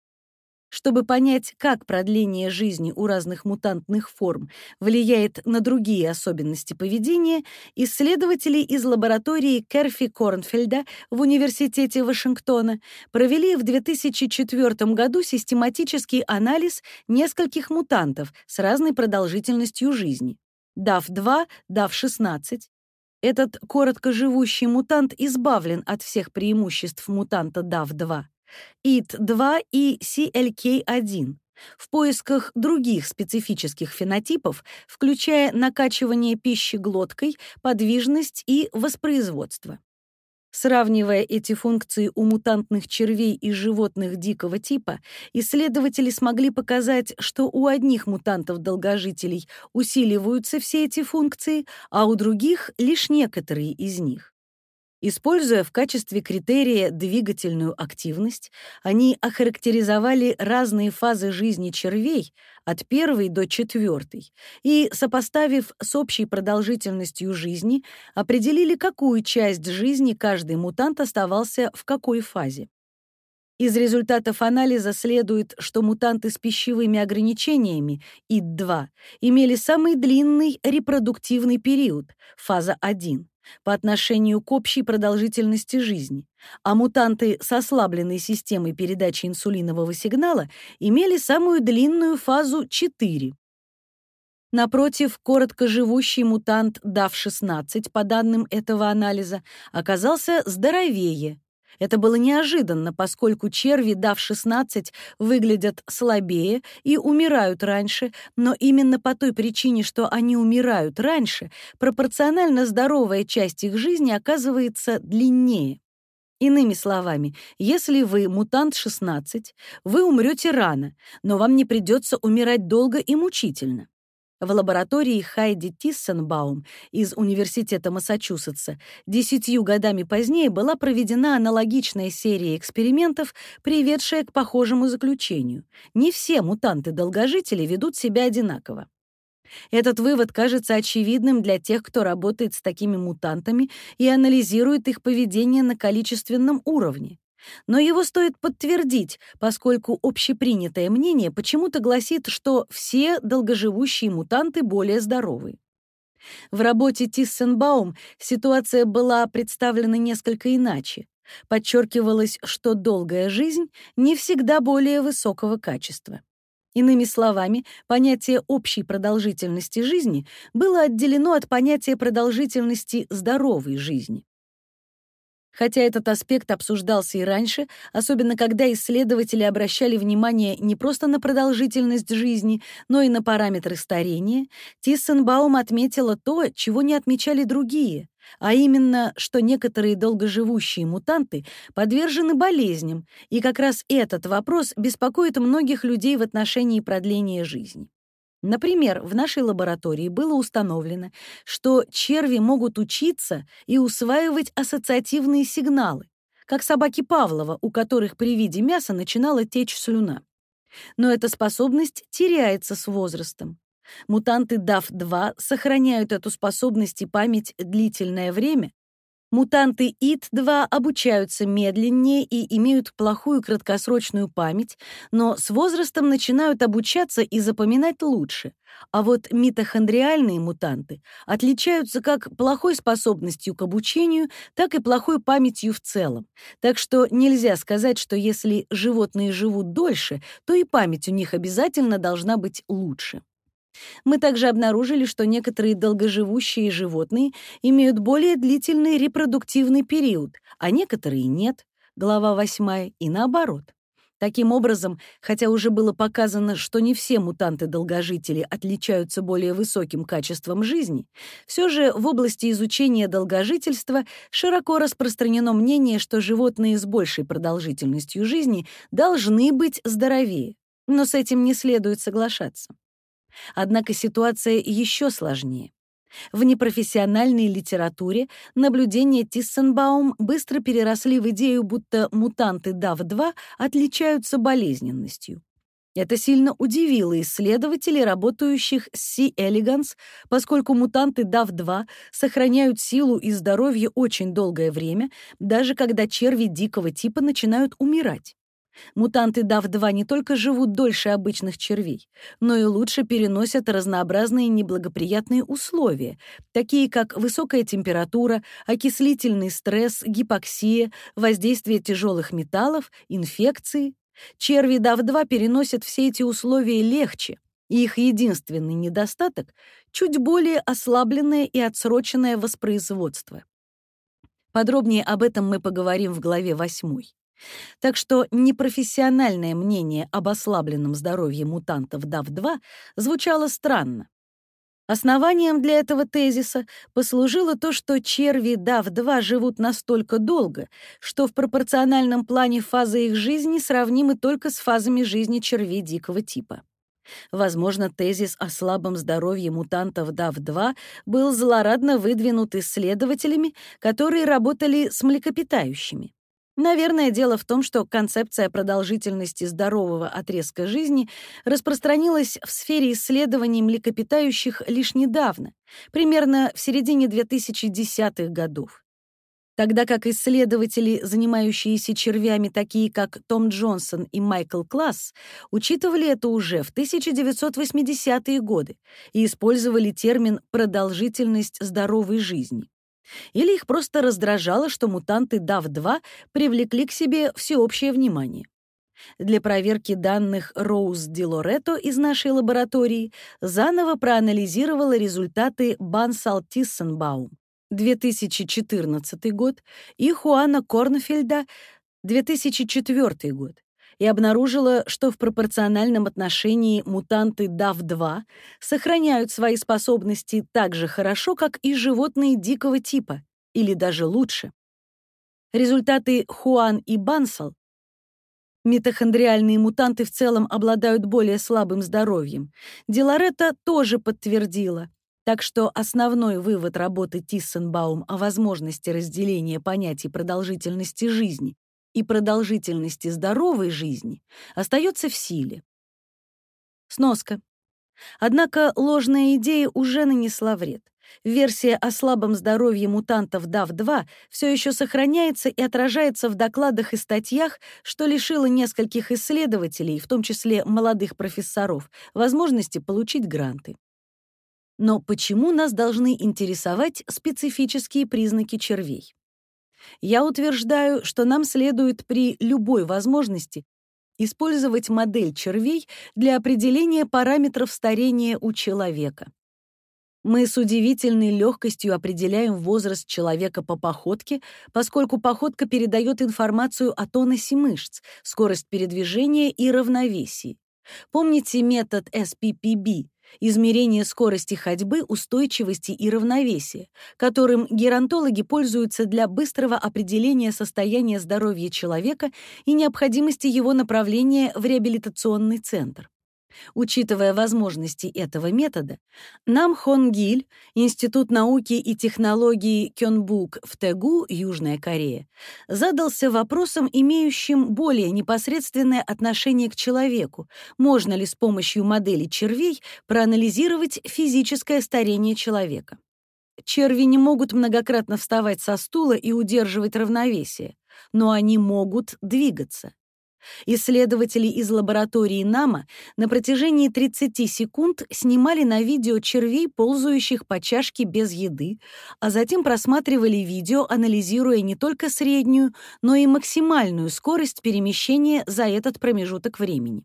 Чтобы понять, как продление жизни у разных мутантных форм влияет на другие особенности поведения, исследователи из лаборатории Керфи Корнфельда в Университете Вашингтона провели в две тысячи четвёртом году систематический анализ нескольких мутантов с разной продолжительностью жизни. дав два, дав шестнадцать. Этот короткоживущий мутант избавлен от всех преимуществ мутанта дав два. ай ти два и си эл кей один в поисках других специфических фенотипов, включая накачивание пищи глоткой, подвижность и воспроизводство. Сравнивая эти функции у мутантных червей и животных дикого типа, исследователи смогли показать, что у одних мутантов-долгожителей усиливаются все эти функции, а у других — лишь некоторые из них. Используя в качестве критерия двигательную активность, они охарактеризовали разные фазы жизни червей от первой до четвертой и, сопоставив с общей продолжительностью жизни, определили, какую часть жизни каждый мутант оставался в какой фазе. Из результатов анализа следует, что мутанты с пищевыми ограничениями ай ди два имели самый длинный репродуктивный период, фаза один, по отношению к общей продолжительности жизни, а мутанты с ослабленной системой передачи инсулинового сигнала имели самую длинную фазу четыре. Напротив, короткоживущий мутант дав шестнадцать, по данным этого анализа, оказался здоровее. Это было неожиданно, поскольку черви дав шестнадцать выглядят слабее и умирают раньше, но именно по той причине, что они умирают раньше, пропорционально здоровая часть их жизни оказывается длиннее. Иными словами, если вы мутант шестнадцать, вы умрете рано, но вам не придется умирать долго и мучительно. В лаборатории Хайди Тиссенбаум из Университета Массачусетса десятью годами позднее была проведена аналогичная серия экспериментов, приведшая к похожему заключению. Не все мутанты-долгожители ведут себя одинаково. Этот вывод кажется очевидным для тех, кто работает с такими мутантами и анализирует их поведение на количественном уровне. Но его стоит подтвердить, поскольку общепринятое мнение почему-то гласит, что все долгоживущие мутанты более здоровы. В работе Тиссенбаум ситуация была представлена несколько иначе. Подчеркивалось, что долгая жизнь не всегда более высокого качества. Иными словами, понятие общей продолжительности жизни было отделено от понятия продолжительности здоровой жизни. Хотя этот аспект обсуждался и раньше, особенно когда исследователи обращали внимание не просто на продолжительность жизни, но и на параметры старения, Тиссенбаум отметила то, чего не отмечали другие, а именно, что некоторые долгоживущие мутанты подвержены болезням, и как раз этот вопрос беспокоит многих людей в отношении продления жизни. Например, в нашей лаборатории было установлено, что черви могут учиться и усваивать ассоциативные сигналы, как собаки Павлова, у которых при виде мяса начинала течь слюна. Но эта способность теряется с возрастом. Мутанты дав два сохраняют эту способность и память длительное время. Мутанты ит два обучаются медленнее и имеют плохую краткосрочную память, но с возрастом начинают обучаться и запоминать лучше. А вот митохондриальные мутанты отличаются как плохой способностью к обучению, так и плохой памятью в целом. Так что нельзя сказать, что если животные живут дольше, то и память у них обязательно должна быть лучше. Мы также обнаружили, что некоторые долгоживущие животные имеют более длительный репродуктивный период, а некоторые нет, глава восьмая, и наоборот. Таким образом, хотя уже было показано, что не все мутанты-долгожители отличаются более высоким качеством жизни, все же в области изучения долгожительства широко распространено мнение, что животные с большей продолжительностью жизни должны быть здоровее, но с этим не следует соглашаться. Однако ситуация еще сложнее. В непрофессиональной литературе наблюдения Тиссенбаум быстро переросли в идею, будто мутанты дав два отличаются болезненностью. Это сильно удивило исследователей, работающих с C. elegans, поскольку мутанты дав два сохраняют силу и здоровье очень долгое время, даже когда черви дикого типа начинают умирать. Мутанты дав два не только живут дольше обычных червей, но и лучше переносят разнообразные неблагоприятные условия, такие как высокая температура, окислительный стресс, гипоксия, воздействие тяжелых металлов, инфекции. Черви дав два переносят все эти условия легче, и их единственный недостаток — чуть более ослабленное и отсроченное воспроизводство. Подробнее об этом мы поговорим в главе восьмой. Так что непрофессиональное мнение об ослабленном здоровье мутантов дав два звучало странно. Основанием для этого тезиса послужило то, что черви дав два живут настолько долго, что в пропорциональном плане фазы их жизни сравнимы только с фазами жизни червей дикого типа. Возможно, тезис о слабом здоровье мутантов дав два был злорадно выдвинут исследователями, которые работали с млекопитающими. Наверное, дело в том, что концепция продолжительности здорового отрезка жизни распространилась в сфере исследований млекопитающих лишь недавно, примерно в середине две тысячи десятых годов. Тогда как исследователи, занимающиеся червями, такие как Том Джонсон и Майкл Класс, учитывали это уже в тысяча девятьсот восьмидесятые годы и использовали термин «продолжительность здоровой жизни». Или их просто раздражало, что мутанты дав два привлекли к себе всеобщее внимание. Для проверки данных Роуз Ди Лоретто из нашей лаборатории заново проанализировала результаты Бансал Тиссенбаум, две тысячи четырнадцатый год, и Хуана Корнфельда, две тысячи четвёртый год, и обнаружила, что в пропорциональном отношении мутанты дав два сохраняют свои способности так же хорошо, как и животные дикого типа, или даже лучше. Результаты Хуан и Бансал: митохондриальные мутанты в целом обладают более слабым здоровьем, Ди Лоретто тоже подтвердила. Так что основной вывод работы Тиссенбаум о возможности разделения понятий продолжительности жизни и продолжительности здоровой жизни остается в силе. Сноска. Однако ложная идея уже нанесла вред. Версия о слабом здоровье мутантов дав два все еще сохраняется и отражается в докладах и статьях, что лишило нескольких исследователей, в том числе молодых профессоров, возможности получить гранты. Но почему нас должны интересовать специфические признаки червей? Я утверждаю, что нам следует при любой возможности использовать модель червей для определения параметров старения у человека. Мы с удивительной легкостью определяем возраст человека по походке, поскольку походка передает информацию о тонусе мышц, скорость передвижения и равновесии. Помните метод эс пи пи би — измерение скорости ходьбы, устойчивости и равновесия, которым геронтологи пользуются для быстрого определения состояния здоровья человека и необходимости его направления в реабилитационный центр. Учитывая возможности этого метода, Нам Хон Гиль, Институт науки и технологий Кёнбук в Тэгу, Южная Корея, задался вопросом, имеющим более непосредственное отношение к человеку: можно ли с помощью моделей червей проанализировать физическое старение человека. Черви не могут многократно вставать со стула и удерживать равновесие, но они могут двигаться. Исследователи из лаборатории Нама на протяжении тридцати секунд снимали на видео червей, ползающих по чашке без еды, а затем просматривали видео, анализируя не только среднюю, но и максимальную скорость перемещения за этот промежуток времени.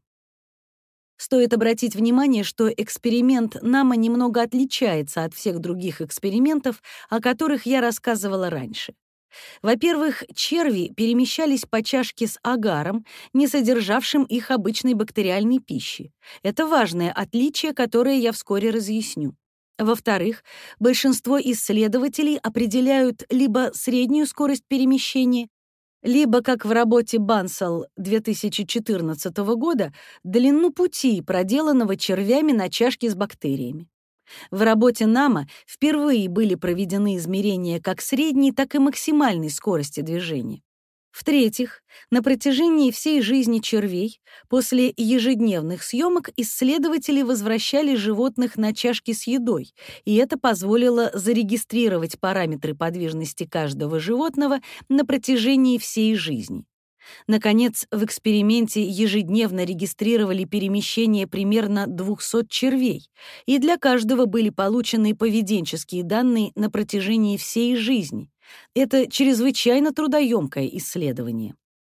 Стоит обратить внимание, что эксперимент Нама немного отличается от всех других экспериментов, о которых я рассказывала раньше. Во-первых, черви перемещались по чашке с агаром, не содержавшим их обычной бактериальной пищи. Это важное отличие, которое я вскоре разъясню. Во-вторых, большинство исследователей определяют либо среднюю скорость перемещения, либо, как в работе Бансал две тысячи четырнадцатого года, длину пути, проделанного червями на чашке с бактериями. В работе Нама впервые были проведены измерения как средней, так и максимальной скорости движения. В-третьих, на протяжении всей жизни червей после ежедневных съемок исследователи возвращали животных на чашки с едой, и это позволило зарегистрировать параметры подвижности каждого животного на протяжении всей жизни. Наконец, в эксперименте ежедневно регистрировали перемещение примерно двухсот червей, и для каждого были получены поведенческие данные на протяжении всей жизни. Это чрезвычайно трудоемкое исследование.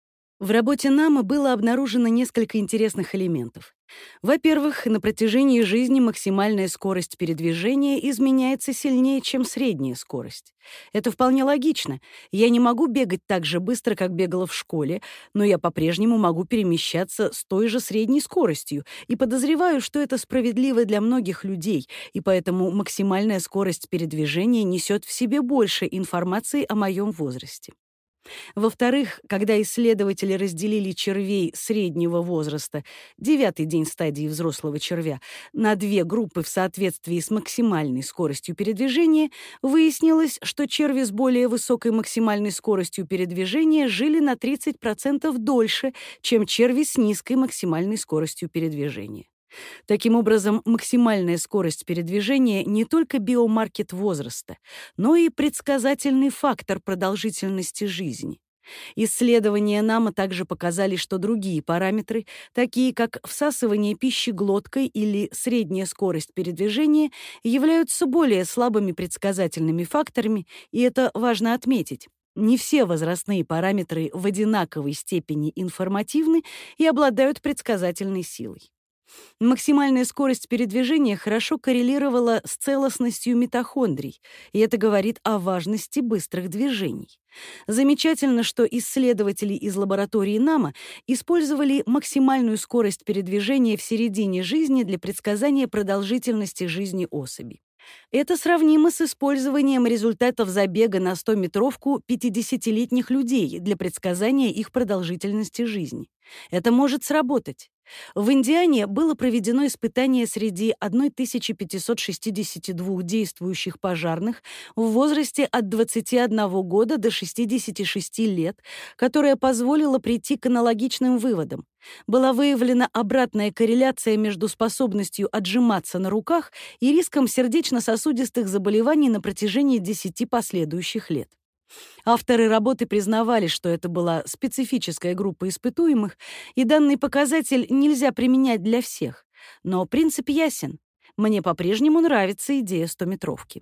В работе Нама было обнаружено несколько интересных элементов. Во-первых, на протяжении жизни максимальная скорость передвижения изменяется сильнее, чем средняя скорость. Это вполне логично. Я не могу бегать так же быстро, как бегала в школе, но я по-прежнему могу перемещаться с той же средней скоростью, и подозреваю, что это справедливо для многих людей, и поэтому максимальная скорость передвижения несет в себе больше информации о моем возрасте. Во-вторых, когда исследователи разделили червей среднего возраста, девятый день стадии взрослого червя, на две группы в соответствии с максимальной скоростью передвижения, выяснилось, что черви с более высокой максимальной скоростью передвижения жили на тридцать процентов дольше, чем черви с низкой максимальной скоростью передвижения. Таким образом, максимальная скорость передвижения не только биомаркер возраста, но и предсказательный фактор продолжительности жизни. Исследования Нама также показали, что другие параметры, такие как всасывание пищи глоткой или средняя скорость передвижения, являются более слабыми предсказательными факторами, и это важно отметить. Не все возрастные параметры в одинаковой степени информативны и обладают предсказательной силой. Максимальная скорость передвижения хорошо коррелировала с целостностью митохондрий, и это говорит о важности быстрых движений. Замечательно, что исследователи из лаборатории Нама использовали максимальную скорость передвижения в середине жизни для предсказания продолжительности жизни особей. Это сравнимо с использованием результатов забега на стометровку пятидесятилетних людей для предсказания их продолжительности жизни. Это может сработать. В Индиане было проведено испытание среди тысячи пятисот шестидесяти двух действующих пожарных в возрасте от двадцати одного года до шестидесяти шести лет, которое позволило прийти к аналогичным выводам. Была выявлена обратная корреляция между способностью отжиматься на руках и риском сердечно-сосудистых заболеваний на протяжении десяти последующих лет. Авторы работы признавали, что это была специфическая группа испытуемых, и данный показатель нельзя применять для всех. Но принцип ясен. Мне по-прежнему нравится идея стометровки.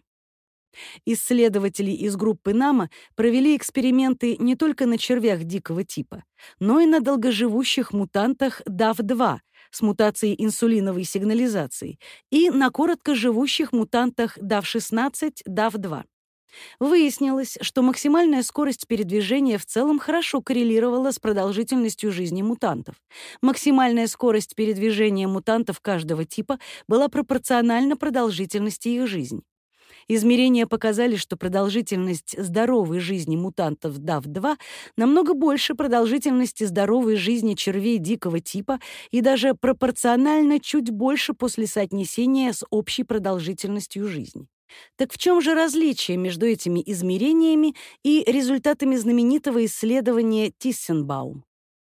Исследователи из группы Нама провели эксперименты не только на червях дикого типа, но и на долгоживущих мутантах дав два с мутацией инсулиновой сигнализации и на короткоживущих мутантах дав шестнадцать дав два. Выяснилось, что максимальная скорость передвижения в целом хорошо коррелировала с продолжительностью жизни мутантов. Максимальная скорость передвижения мутантов каждого типа была пропорциональна продолжительности их жизни. Измерения показали, что продолжительность здоровой жизни мутантов дав два намного больше продолжительности здоровой жизни червей дикого типа и даже пропорционально чуть больше после соотнесения с общей продолжительностью жизни. Так в чем же различие между этими измерениями и результатами знаменитого исследования Тиссенбаум?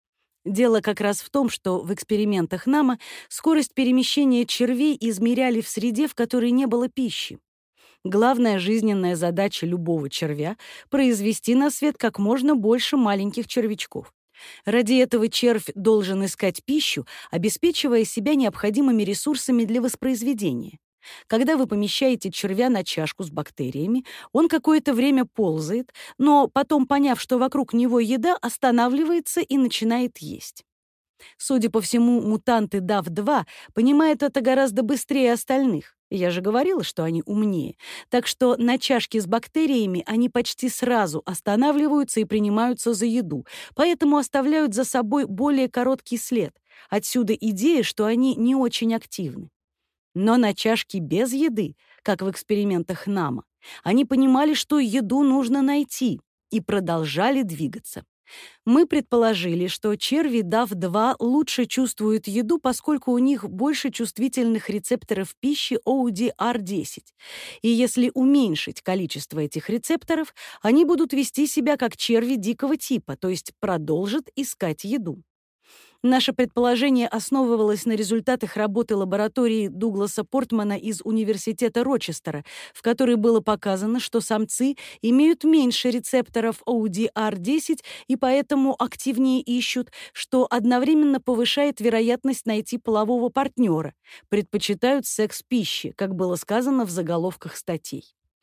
Дело как раз в том, что в экспериментах НАМА скорость перемещения червей измеряли в среде, в которой не было пищи. Главная жизненная задача любого червя — произвести на свет как можно больше маленьких червячков. Ради этого червь должен искать пищу, обеспечивая себя необходимыми ресурсами для воспроизведения. Когда вы помещаете червя на чашку с бактериями, он какое-то время ползает, но потом, поняв, что вокруг него еда, останавливается и начинает есть. Судя по всему, мутанты дав два понимают это гораздо быстрее остальных. Я же говорила, что они умнее. Так что на чашке с бактериями они почти сразу останавливаются и принимаются за еду, поэтому оставляют за собой более короткий след. Отсюда идея, что они не очень активны. Но на чашке без еды, как в экспериментах НАМА, они понимали, что еду нужно найти, и продолжали двигаться. Мы предположили, что черви дав два лучше чувствуют еду, поскольку у них больше чувствительных рецепторов пищи о ди ар десять. И если уменьшить количество этих рецепторов, они будут вести себя как черви дикого типа, то есть продолжат искать еду. Наше предположение основывалось на результатах работы лаборатории Дугласа Портмана из Университета Рочестера, в которой было показано, что самцы имеют меньше рецепторов о ди ар десять и поэтому активнее ищут, что одновременно повышает вероятность найти полового партнера, предпочитают секс пищи, как было сказано в заголовках статей.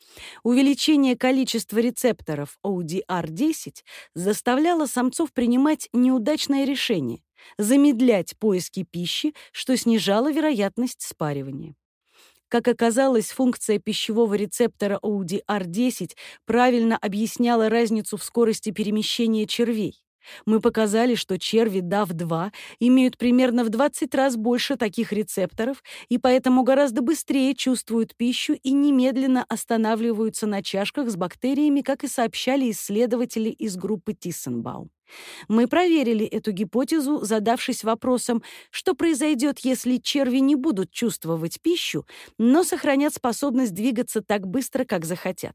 Увеличение количества рецепторов о ди ар десять заставляло самцов принимать неудачное решение — замедлять поиски пищи, что снижало вероятность спаривания. Как оказалось, функция пищевого рецептора о ди ар десять правильно объясняла разницу в скорости перемещения червей. Мы показали, что черви дав два имеют примерно в двадцать раз больше таких рецепторов и поэтому гораздо быстрее чувствуют пищу и немедленно останавливаются на чашках с бактериями, как и сообщали исследователи из группы Тиссенбаум. Мы проверили эту гипотезу, задавшись вопросом, что произойдет, если черви не будут чувствовать пищу, но сохранят способность двигаться так быстро, как захотят.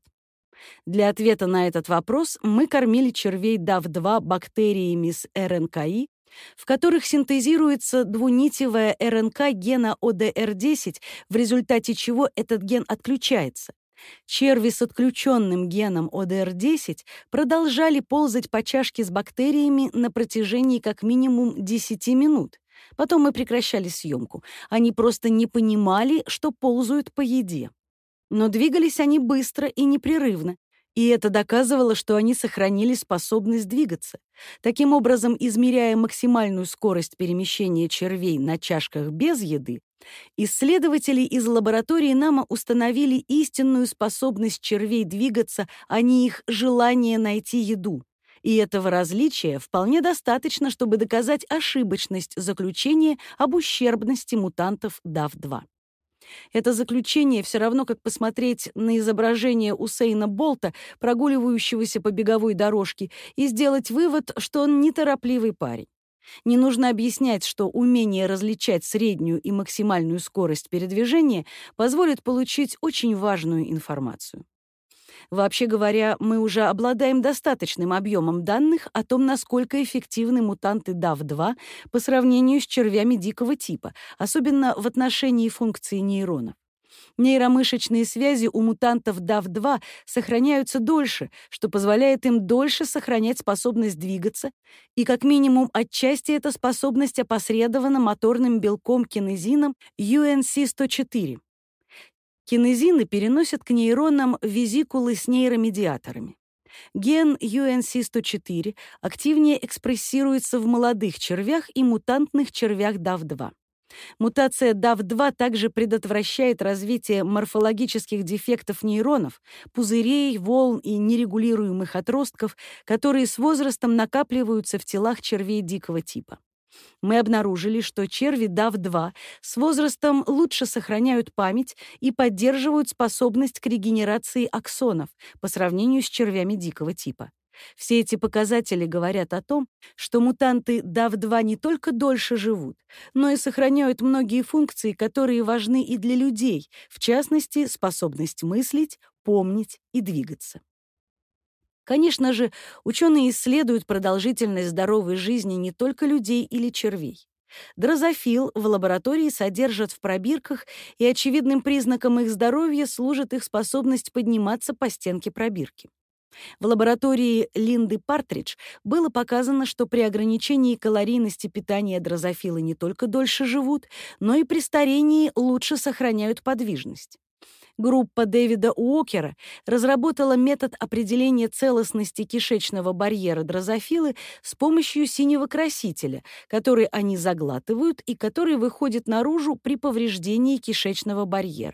Для ответа на этот вопрос мы кормили червей дав два бактериями с эр эн ка и, в которых синтезируется двунитевая эр эн ка гена о дэ эр десять, в результате чего этот ген отключается. Черви с отключенным геном о дэ эр десять продолжали ползать по чашке с бактериями на протяжении как минимум десяти минут. Потом мы прекращали съемку. Они просто не понимали, что ползают по еде. Но двигались они быстро и непрерывно, и это доказывало, что они сохранили способность двигаться. Таким образом, измеряя максимальную скорость перемещения червей на чашках без еды, исследователи из лаборатории НАМА установили истинную способность червей двигаться, а не их желание найти еду. И этого различия вполне достаточно, чтобы доказать ошибочность заключения об ущербности мутантов дав два. Это заключение все равно, как посмотреть на изображение Усейна Болта, прогуливающегося по беговой дорожке, и сделать вывод, что он неторопливый парень. Не нужно объяснять, что умение различать среднюю и максимальную скорость передвижения позволит получить очень важную информацию. Вообще говоря, мы уже обладаем достаточным объемом данных о том, насколько эффективны мутанты дав два по сравнению с червями дикого типа, особенно в отношении функции нейронов. Нейромышечные связи у мутантов дав два сохраняются дольше, что позволяет им дольше сохранять способность двигаться, и как минимум отчасти эта способность опосредована моторным белком кинезином ю эн си сто четыре. Кинезины переносят к нейронам везикулы с нейромедиаторами. Ген ю эн си сто четыре активнее экспрессируется в молодых червях и мутантных червях дав два. Мутация дав два также предотвращает развитие морфологических дефектов нейронов, пузырей, волн и нерегулируемых отростков, которые с возрастом накапливаются в телах червей дикого типа. Мы обнаружили, что черви дав два с возрастом лучше сохраняют память и поддерживают способность к регенерации аксонов по сравнению с червями дикого типа. Все эти показатели говорят о том, что мутанты дав два не только дольше живут, но и сохраняют многие функции, которые важны и для людей, в частности, способность мыслить, помнить и двигаться. Конечно же, ученые исследуют продолжительность здоровой жизни не только людей или червей. Дрозофил в лаборатории содержат в пробирках, и очевидным признаком их здоровья служит их способность подниматься по стенке пробирки. В лаборатории Линды Партридж было показано, что при ограничении калорийности питания дрозофилы не только дольше живут, но и при старении лучше сохраняют подвижность. Группа Дэвида Уокера разработала метод определения целостности кишечного барьера дрозофилы с помощью синего красителя, который они заглатывают и который выходит наружу при повреждении кишечного барьера.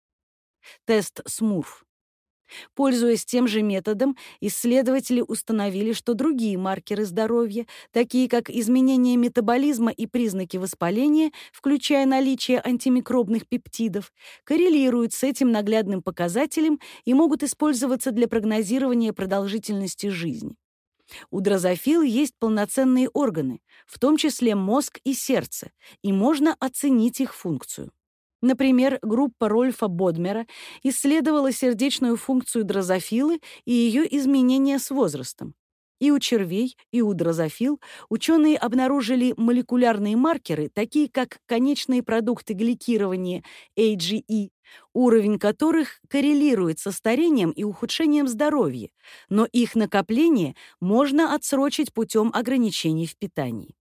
Тест Смурф. Пользуясь тем же методом, исследователи установили, что другие маркеры здоровья, такие как изменение метаболизма и признаки воспаления, включая наличие антимикробных пептидов, коррелируют с этим наглядным показателем и могут использоваться для прогнозирования продолжительности жизни. У дрозофил есть полноценные органы, в том числе мозг и сердце, и можно оценить их функцию. Например, группа Рольфа Бодмера исследовала сердечную функцию дрозофилы и ее изменения с возрастом. И у червей, и у дрозофил ученые обнаружили молекулярные маркеры, такие как конечные продукты гликирования эй джи и, уровень которых коррелирует со старением и ухудшением здоровья, но их накопление можно отсрочить путем ограничений в питании.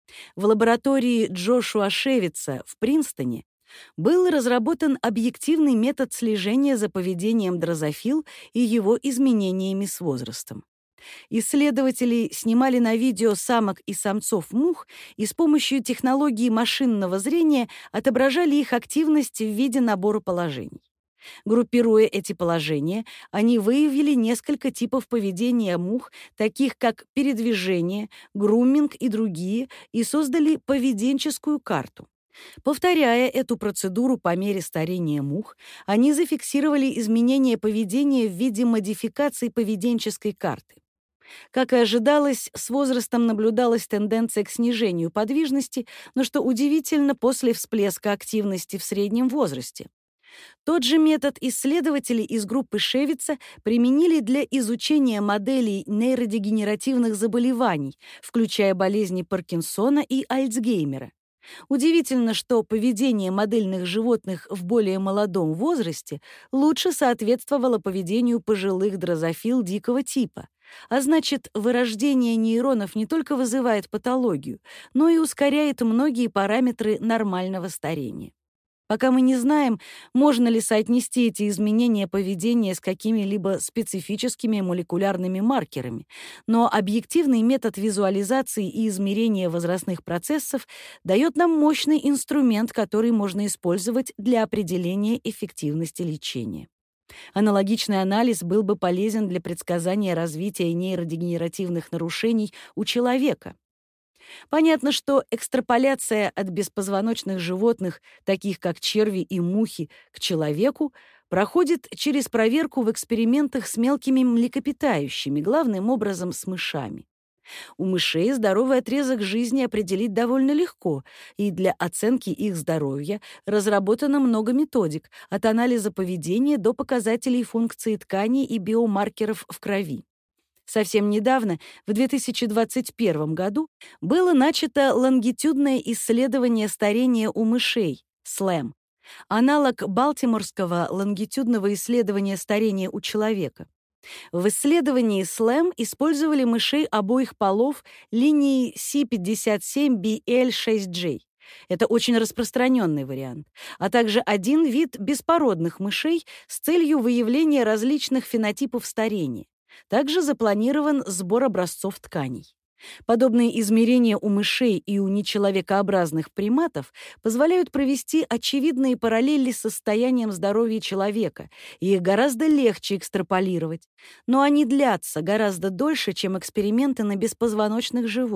В лаборатории Джошуа Шевица в Принстоне был разработан объективный метод слежения за поведением дрозофил и его изменениями с возрастом. Исследователи снимали на видео самок и самцов мух и с помощью технологии машинного зрения отображали их активность в виде набора положений. Группируя эти положения, они выявили несколько типов поведения мух, таких как передвижение, груминг и другие, и создали поведенческую карту. Повторяя эту процедуру по мере старения мух, они зафиксировали изменения поведения в виде модификаций поведенческой карты. Как и ожидалось, с возрастом наблюдалась тенденция к снижению подвижности, но, что удивительно, после всплеска активности в среднем возрасте. Тот же метод исследователи из группы Шевица применили для изучения моделей нейродегенеративных заболеваний, включая болезни Паркинсона и Альцгеймера. Удивительно, что поведение модельных животных в более молодом возрасте лучше соответствовало поведению пожилых дрозофил дикого типа, а значит, вырождение нейронов не только вызывает патологию, но и ускоряет многие параметры нормального старения. Пока мы не знаем, можно ли соотнести эти изменения поведения с какими-либо специфическими молекулярными маркерами, но объективный метод визуализации и измерения возрастных процессов дает нам мощный инструмент, который можно использовать для определения эффективности лечения. Аналогичный анализ был бы полезен для предсказания развития нейродегенеративных нарушений у человека. Понятно, что экстраполяция от беспозвоночных животных, таких как черви и мухи, к человеку проходит через проверку в экспериментах с мелкими млекопитающими, главным образом с мышами. У мышей здоровый отрезок жизни определить довольно легко, и для оценки их здоровья разработано много методик, от анализа поведения до показателей функции тканей и биомаркеров в крови. Совсем недавно, в две тысячи двадцать первом году, было начато лонгитюдное исследование старения у мышей, слэм, аналог балтиморского лонгитюдного исследования старения у человека. В исследовании слэм использовали мышей обоих полов линии си пятьдесят семь би эл шесть джей. Это очень распространенный вариант, а также один вид беспородных мышей с целью выявления различных фенотипов старения. Также запланирован сбор образцов тканей. Подобные измерения у мышей и у нечеловекообразных приматов позволяют провести очевидные параллели с состоянием здоровья человека, и их гораздо легче экстраполировать, но они длятся гораздо дольше, чем эксперименты на беспозвоночных животных.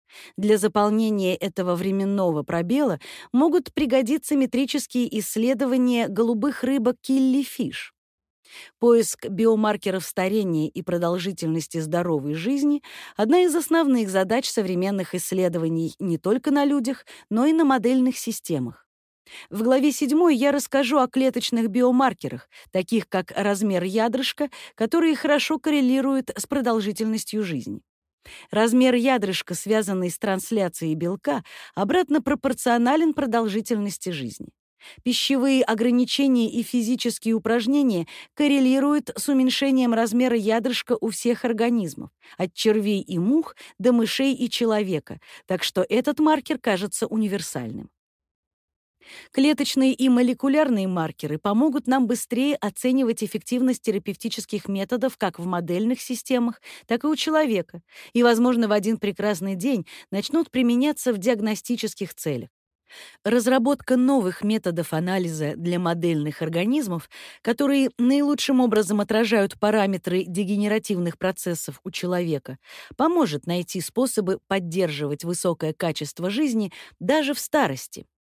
Для заполнения этого временного пробела могут пригодиться метрические исследования голубых рыбок киллифиш. Поиск биомаркеров старения и продолжительности здоровой жизни — одна из основных задач современных исследований не только на людях, но и на модельных системах. В главе седьмой я расскажу о клеточных биомаркерах, таких как размер ядрышка, которые хорошо коррелируют с продолжительностью жизни. Размер ядрышка, связанный с трансляцией белка, обратно пропорционален продолжительности жизни. Пищевые ограничения и физические упражнения коррелируют с уменьшением размера ядрышка у всех организмов, от червей и мух до мышей и человека, так что этот маркер кажется универсальным. Клеточные и молекулярные маркеры помогут нам быстрее оценивать эффективность терапевтических методов как в модельных системах, так и у человека, и, возможно, в один прекрасный день начнут применяться в диагностических целях. Разработка новых методов анализа для модельных организмов, которые наилучшим образом отражают параметры дегенеративных процессов у человека, поможет найти способы поддерживать высокое качество жизни даже в старости.